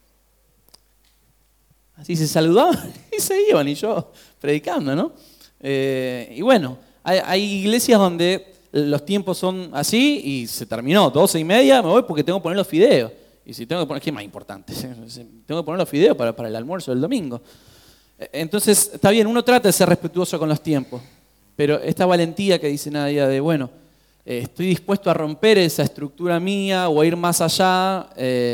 Así se saludaban y se iban, y yo predicando, ¿no? Y bueno, hay iglesias donde los tiempos son así y se terminó, 12:30, me voy porque tengo que poner los fideos. Y si tengo que poner, ¿qué es más importante? Tengo que poner los fideos para el almuerzo del domingo. Entonces, está bien, uno trata de ser respetuoso con los tiempos, pero esta valentía que dice Nadia de, bueno, estoy dispuesto a romper esa estructura mía o a ir más allá,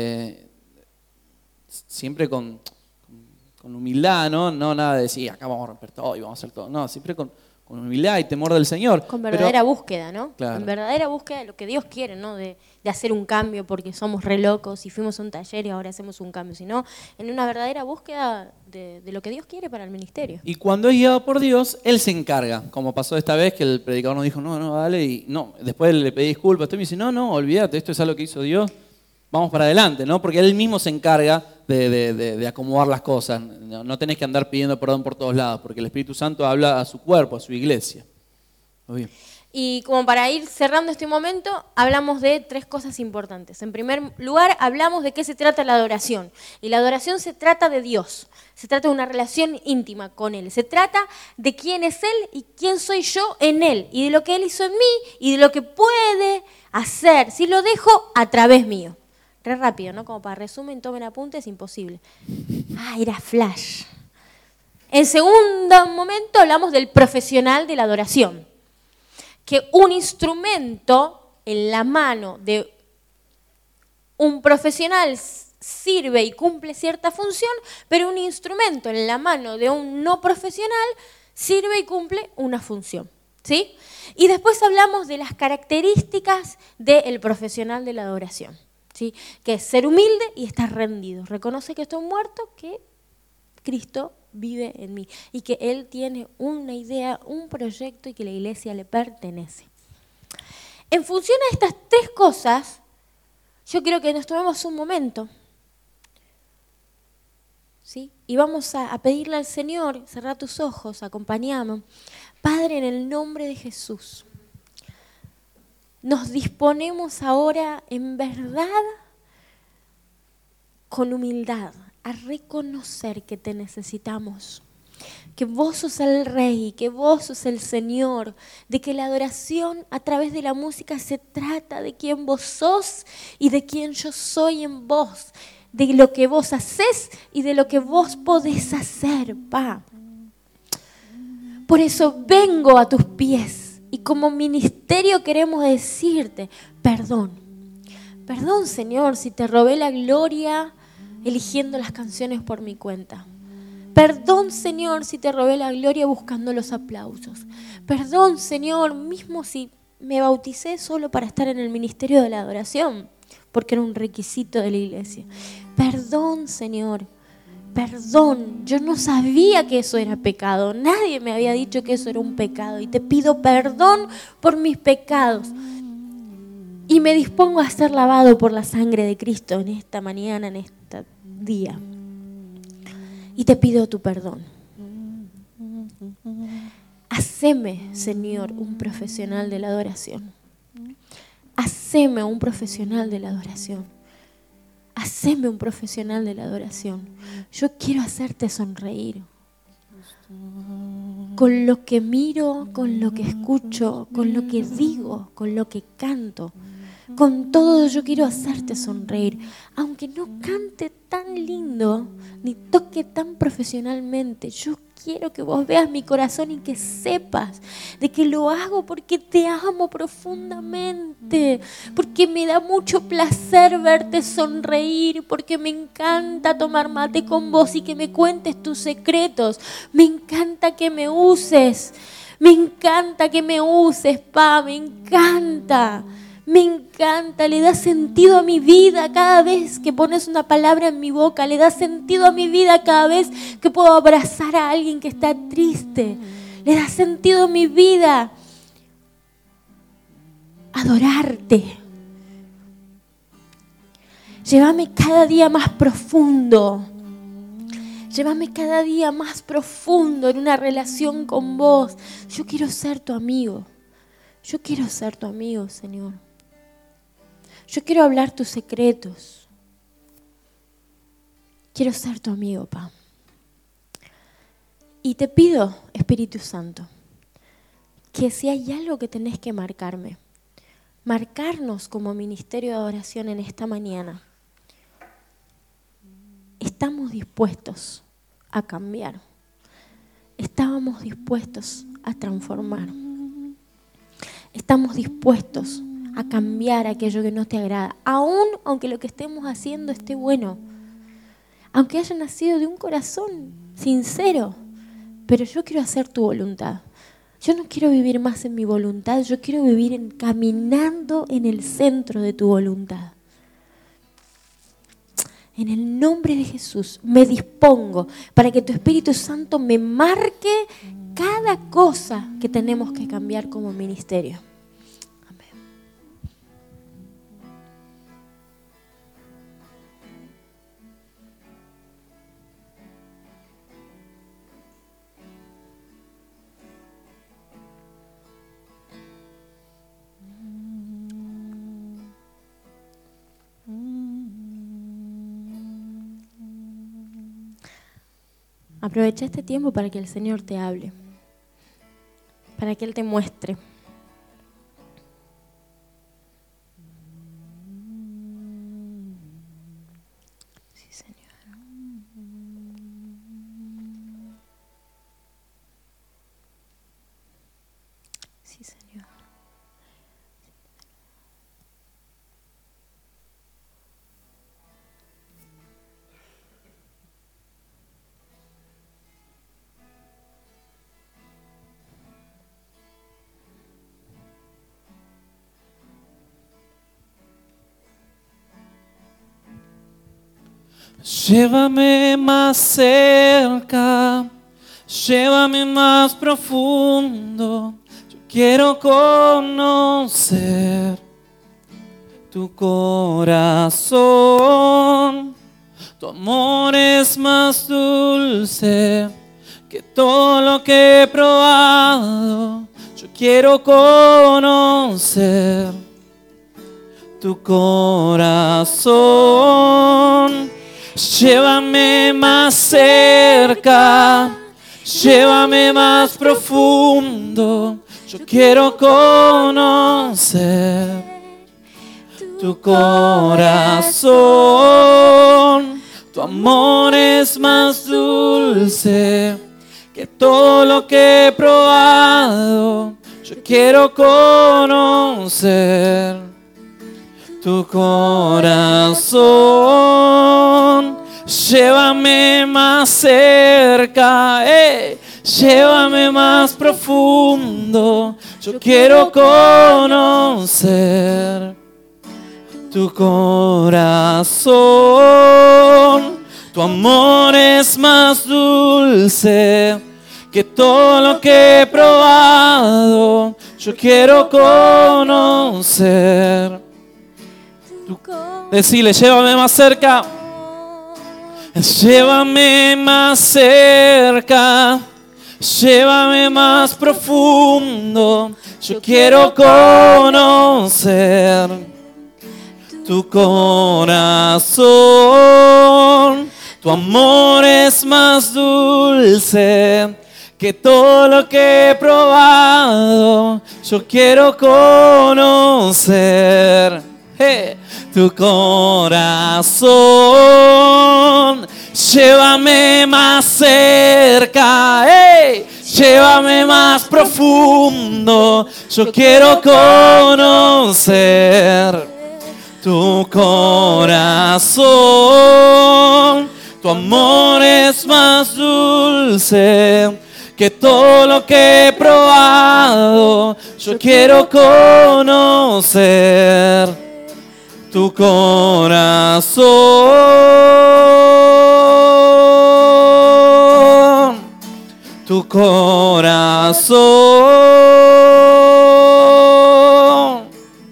siempre con humildad, ¿no? No nada de decir, acá vamos a romper todo y vamos a hacer todo. No, siempre con humildad y temor del Señor. Con verdadera búsqueda, ¿no? Claro. En verdadera búsqueda de lo que Dios quiere, ¿no? De hacer un cambio porque somos re locos y fuimos a un taller y ahora hacemos un cambio, sino en una verdadera búsqueda de lo que Dios quiere para el ministerio. Y cuando es guiado por Dios, Él se encarga, como pasó esta vez que el predicador nos dijo, no, dale, y no, después le pedí disculpas, usted me dice, no, olvídate, esto es algo que hizo Dios, vamos para adelante, ¿no? Porque Él mismo se encarga de acomodar las cosas, no tenés que andar pidiendo perdón por todos lados, porque el Espíritu Santo habla a su cuerpo, a su iglesia. Muy bien. Y como para ir cerrando este momento, hablamos de 3 cosas importantes. En primer lugar, hablamos de qué se trata la adoración. Y la adoración se trata de Dios. Se trata de una relación íntima con Él. Se trata de quién es Él y quién soy yo en Él. Y de lo que Él hizo en mí y de lo que puede hacer si lo dejo a través mío. Re rápido, ¿no? Como para resumen, tomen apuntes, imposible. Era flash. En segundo momento hablamos del profesional de la adoración. Que un instrumento en la mano de un profesional sirve y cumple cierta función, pero un instrumento en la mano de un no profesional sirve y cumple una función. ¿Sí? Y después hablamos de las características del profesional de la adoración. ¿Sí? Que es ser humilde y estar rendido. Reconoce que estoy muerto, que Cristo vive en mí y que Él tiene una idea, un proyecto y que la iglesia le pertenece. En función a estas 3 cosas, yo quiero que nos tomemos un momento, ¿sí? Y vamos a pedirle al Señor, cerrá tus ojos, acompáñame. Padre, en el nombre de Jesús, nos disponemos ahora en verdad, con humildad, a reconocer que te necesitamos, que vos sos el Rey, que vos sos el Señor, de que la adoración a través de la música se trata de quién vos sos y de quién yo soy en vos, de lo que vos hacés y de lo que vos podés hacer, Pa. Por eso vengo a tus pies y como ministerio queremos decirte, perdón, Señor, si te robé la gloria eligiendo las canciones por mi cuenta. Perdón, Señor, si te robé la gloria buscando los aplausos. Perdón, Señor, mismo si me bauticé solo para estar en el ministerio de la adoración, porque era un requisito de la iglesia. Perdón, Señor. Perdón, yo no sabía que eso era pecado. Nadie me había dicho que eso era un pecado. Y te pido perdón por mis pecados. Y me dispongo a ser lavado por la sangre de Cristo en esta mañana, en este día. Y te pido tu perdón. Haceme, Señor, un profesional de la adoración. Haceme un profesional de la adoración. Haceme un profesional de la adoración. Yo quiero hacerte sonreír. Con lo que miro, con lo que escucho, con lo que digo, con lo que canto. Con todo yo quiero hacerte sonreír. Aunque no cante tan lindo, ni toque tan profesionalmente, yo quiero que vos veas mi corazón y que sepas de que lo hago porque te amo profundamente, porque me da mucho placer verte sonreír, porque me encanta tomar mate con vos y que me cuentes tus secretos. Me encanta que me uses, me encanta que me uses, pa, me encanta. Me encanta, le da sentido a mi vida cada vez que pones una palabra en mi boca, le da sentido a mi vida cada vez que puedo abrazar a alguien que está triste, le da sentido a mi vida adorarte. Llévame cada día más profundo, llévame cada día más profundo en una relación con vos. Yo quiero ser tu amigo, yo quiero ser tu amigo, Señor. Yo quiero hablar tus secretos. Quiero ser tu amigo, pa. Y te pido, Espíritu Santo, que si hay algo que tenés que marcarme, marcarnos como ministerio de adoración en esta mañana, estamos dispuestos a cambiar. Estábamos dispuestos a transformar. Estamos dispuestos a cambiar aquello que no te agrada, aún aunque lo que estemos haciendo esté bueno, aunque haya nacido de un corazón sincero, pero yo quiero hacer tu voluntad. Yo no quiero vivir más en mi voluntad, yo quiero vivir caminando en el centro de tu voluntad. En el nombre de Jesús me dispongo para que tu Espíritu Santo me marque cada cosa que tenemos que cambiar como ministerio. Aprovecha este tiempo para que el Señor te hable, para que Él te muestre. Sí, Señor. Sí, Señor. Llévame más cerca, llévame más profundo. Yo quiero conocer tu corazón. Tu amor es más dulce que todo lo que he probado. Yo quiero conocer tu corazón. Llévame más cerca, llévame más profundo. Yo quiero conocer tu corazón. Tu amor es más dulce que todo lo que he probado. Yo quiero conocer tu corazón. llévame más cerca, llévame más profundo. Yo quiero conocer tu corazón. Tu amor es más dulce que todo lo que he probado. Yo quiero conocer. Decile, llévame más cerca. Llévame más cerca. Llévame más profundo. Yo quiero conocer tu corazón. Tu amor es más dulce que todo lo que he probado. Yo quiero conocer tu corazón. Llévame más cerca, llévame más profundo. Yo quiero conocer tu corazón. Tu amor es más dulce que todo lo que he probado. Yo quiero conocer tu corazón. Tu corazón.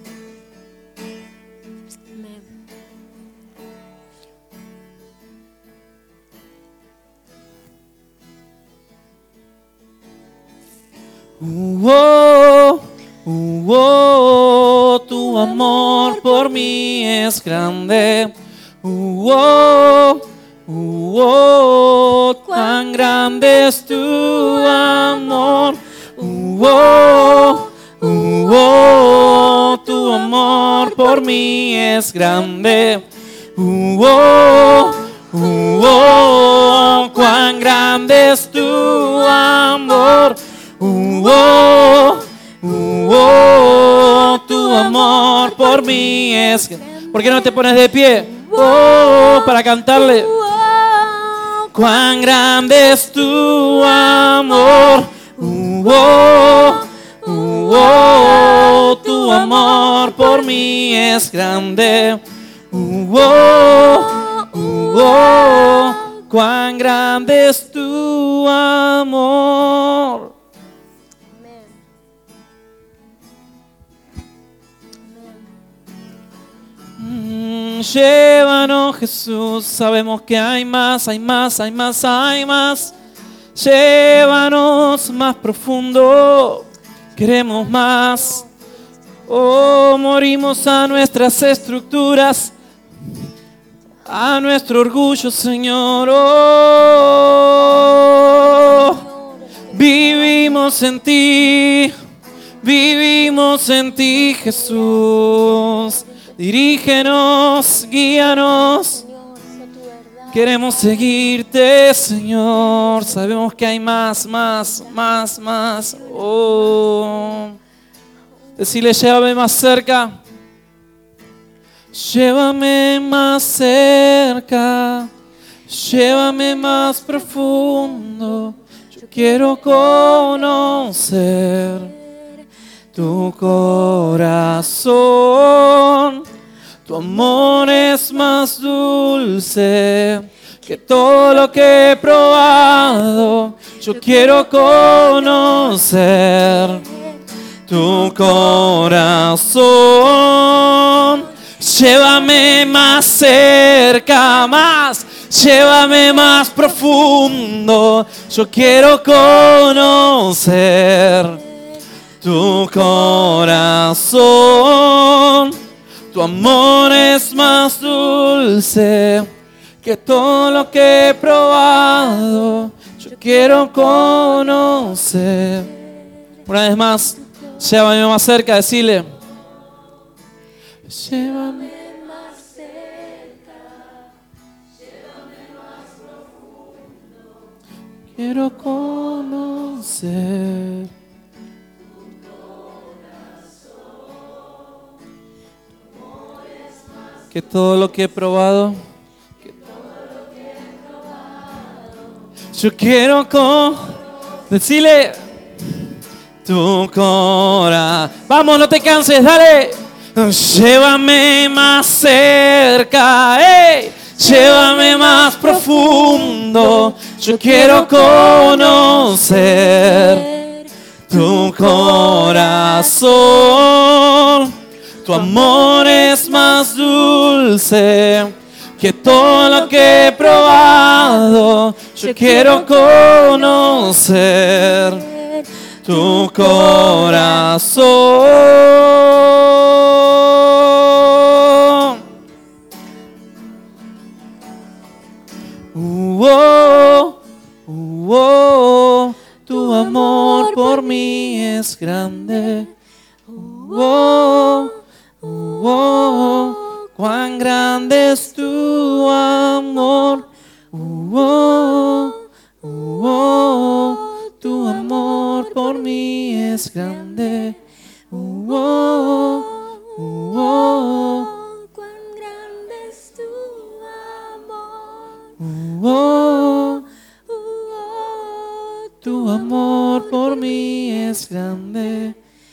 Tu amor por mí es grande. Tan grande es tu amor. Tu amor por mí es grande. Cuán grande es tu amor. Tu amor por mí es. ¿Por qué no te pones de pie? Para cantarle. Cuán grande es tu amor. Tu amor por mí es grande. Cuán grande es tu amor. Llévanos, Jesús, sabemos que hay más, hay más, hay más, hay más. Llévanos más profundo, queremos más. Morimos a nuestras estructuras, a nuestro orgullo, Señor. Vivimos en ti, Jesús. Dirígenos, guíanos. Queremos seguirte, Señor. Sabemos que hay más, más, más, más. Decirle, llévame más cerca. Llévame más cerca. Llévame más profundo. Yo quiero conocer tu corazón. Tu amor es más dulce que todo lo que he probado. Yo quiero conocer tu corazón. Llévame más cerca, más. Llévame más profundo. Yo quiero conocer tu corazón. Tu amor es más dulce que todo lo que he probado. Yo quiero conocer. Una vez más, llévame más cerca, decirle. Llévame más cerca, llévame más profundo. Quiero conocer. Que todo lo que he probado, Yo quiero decirle tu corazón. Vamos, no te canses, dale. Llévame más cerca, llévame más profundo. Yo quiero conocer tu corazón. Tu amor es más dulce que todo lo que he probado. Yo quiero conocer tu corazón. Tu amor por mí es grande. Cuán grande es tu amor. Tu amor por mí es grande. Cuán grande es tu amor. Tu amor por mí es grande.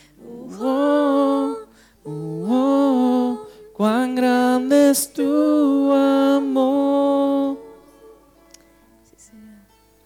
Cuán grande es tu amor. Sí, Señor.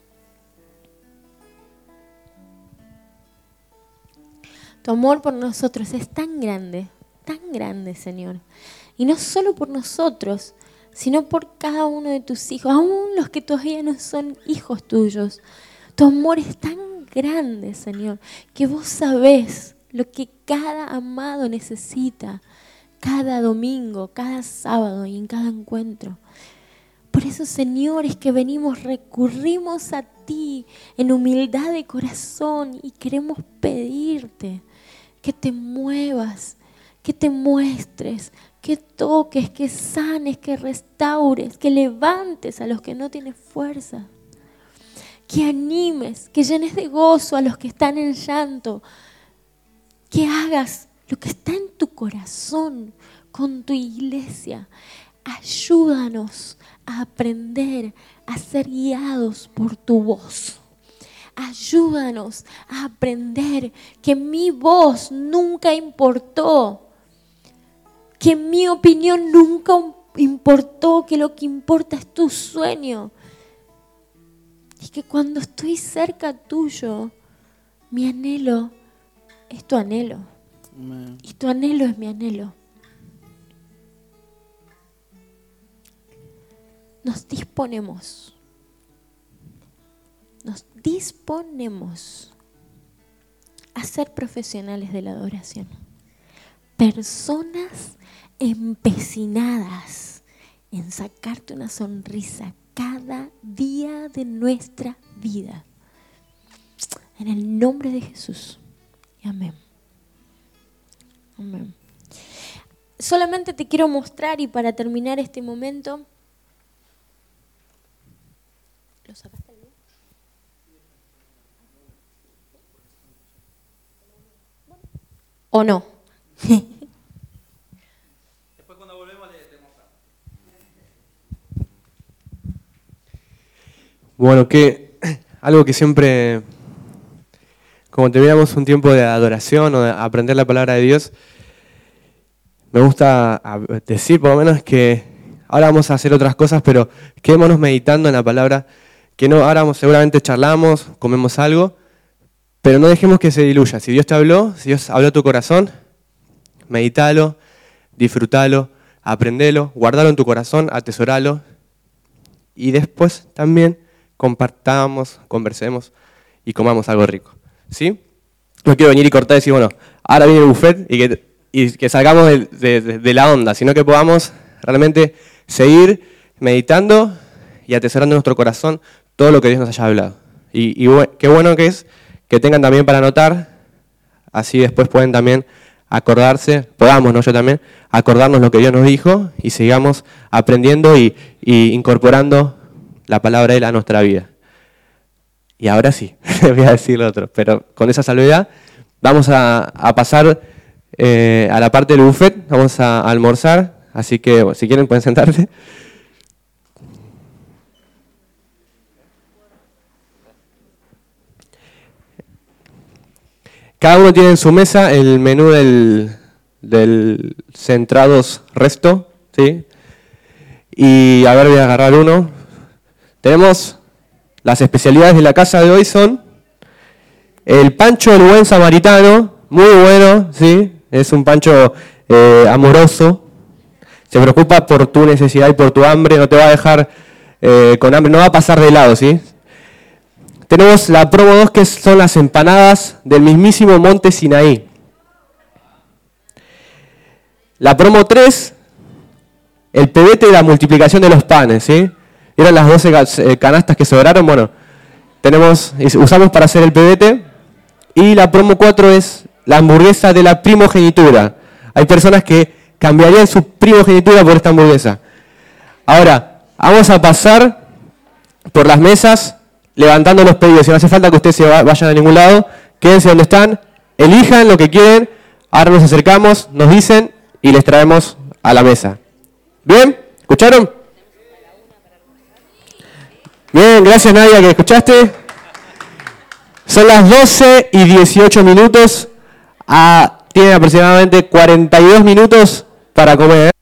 Tu amor por nosotros es tan grande, Señor. Y no solo por nosotros, sino por cada uno de tus hijos, aún los que todavía no son hijos tuyos. Tu amor es tan grande, Señor, que vos sabés lo que cada amado necesita, cada domingo, cada sábado y en cada encuentro. Por eso, Señor, es que recurrimos a ti en humildad de corazón y queremos pedirte que te muevas, que te muestres, que toques, que sanes, que restaures, que levantes a los que no tienen fuerza, que animes, que llenes de gozo a los que están en llanto, que hagas lo que está en tu corazón con tu iglesia. Ayúdanos a aprender a ser guiados por tu voz. Ayúdanos a aprender que mi voz nunca importó, que mi opinión nunca importó, que lo que importa es tu sueño. Y que cuando estoy cerca tuyo, mi anhelo es tu anhelo. Amén. Y tu anhelo es mi anhelo. Nos disponemos a ser profesionales de la adoración. Personas empecinadas en sacarte una sonrisa cada día de nuestra vida. En el nombre de Jesús. Amén. Amén. Solamente te quiero mostrar, y para terminar este momento, ¿lo sacaste el video? ¿O no? Después cuando volvemos te mostramos. Bueno, algo que siempre, como terminamos un tiempo de adoración o de aprender la palabra de Dios, me gusta decir por lo menos que ahora vamos a hacer otras cosas, pero quedémonos meditando en la palabra, que no, ahora seguramente charlamos, comemos algo, pero no dejemos que se diluya. Si Dios te habló, si Dios habló a tu corazón, medítalo, disfrútalo, aprendelo, guardalo en tu corazón, atesoralo, y después también compartamos, conversemos y comamos algo rico. ¿Sí? No quiero venir y cortar y decir, bueno, ahora viene el buffet y que salgamos de la onda, sino que podamos realmente seguir meditando y atesorando en nuestro corazón todo lo que Dios nos haya hablado. Y qué bueno que es que tengan también para anotar, así después pueden también acordarse, podamos, ¿no? Yo también, acordarnos lo que Dios nos dijo y sigamos aprendiendo y incorporando la palabra de Él a nuestra vida. Y ahora sí, voy a decir lo otro, pero con esa salvedad vamos a pasar a la parte del buffet, vamos a almorzar, así que bueno, si quieren pueden sentarse. Cada uno tiene en su mesa el menú del Centrados Resto, ¿sí? Y a ver, voy a agarrar uno. Tenemos las especialidades de la casa de hoy son el pancho del buen samaritano, muy bueno, ¿sí? Es un pancho amoroso. Se preocupa por tu necesidad y por tu hambre, no te va a dejar con hambre, no va a pasar de lado, ¿sí? Tenemos la promo 2, que son las empanadas del mismísimo Monte Sinaí. La promo 3, el pebete de la multiplicación de los panes, ¿sí? Eran las 12 canastas que sobraron, bueno, usamos para hacer el pebete. Y la promo 4 es la hamburguesa de la primogenitura. Hay personas que cambiarían su primogenitura por esta hamburguesa. Ahora, vamos a pasar por las mesas levantando los pedidos. Si no hace falta que ustedes se vayan a ningún lado, quédense donde están, elijan lo que quieren, ahora nos acercamos, nos dicen y les traemos a la mesa. ¿Bien? ¿Escucharon? Bien, gracias Nadia que escuchaste. Son las 12 y 18 minutos. Tienen aproximadamente 42 minutos para comer.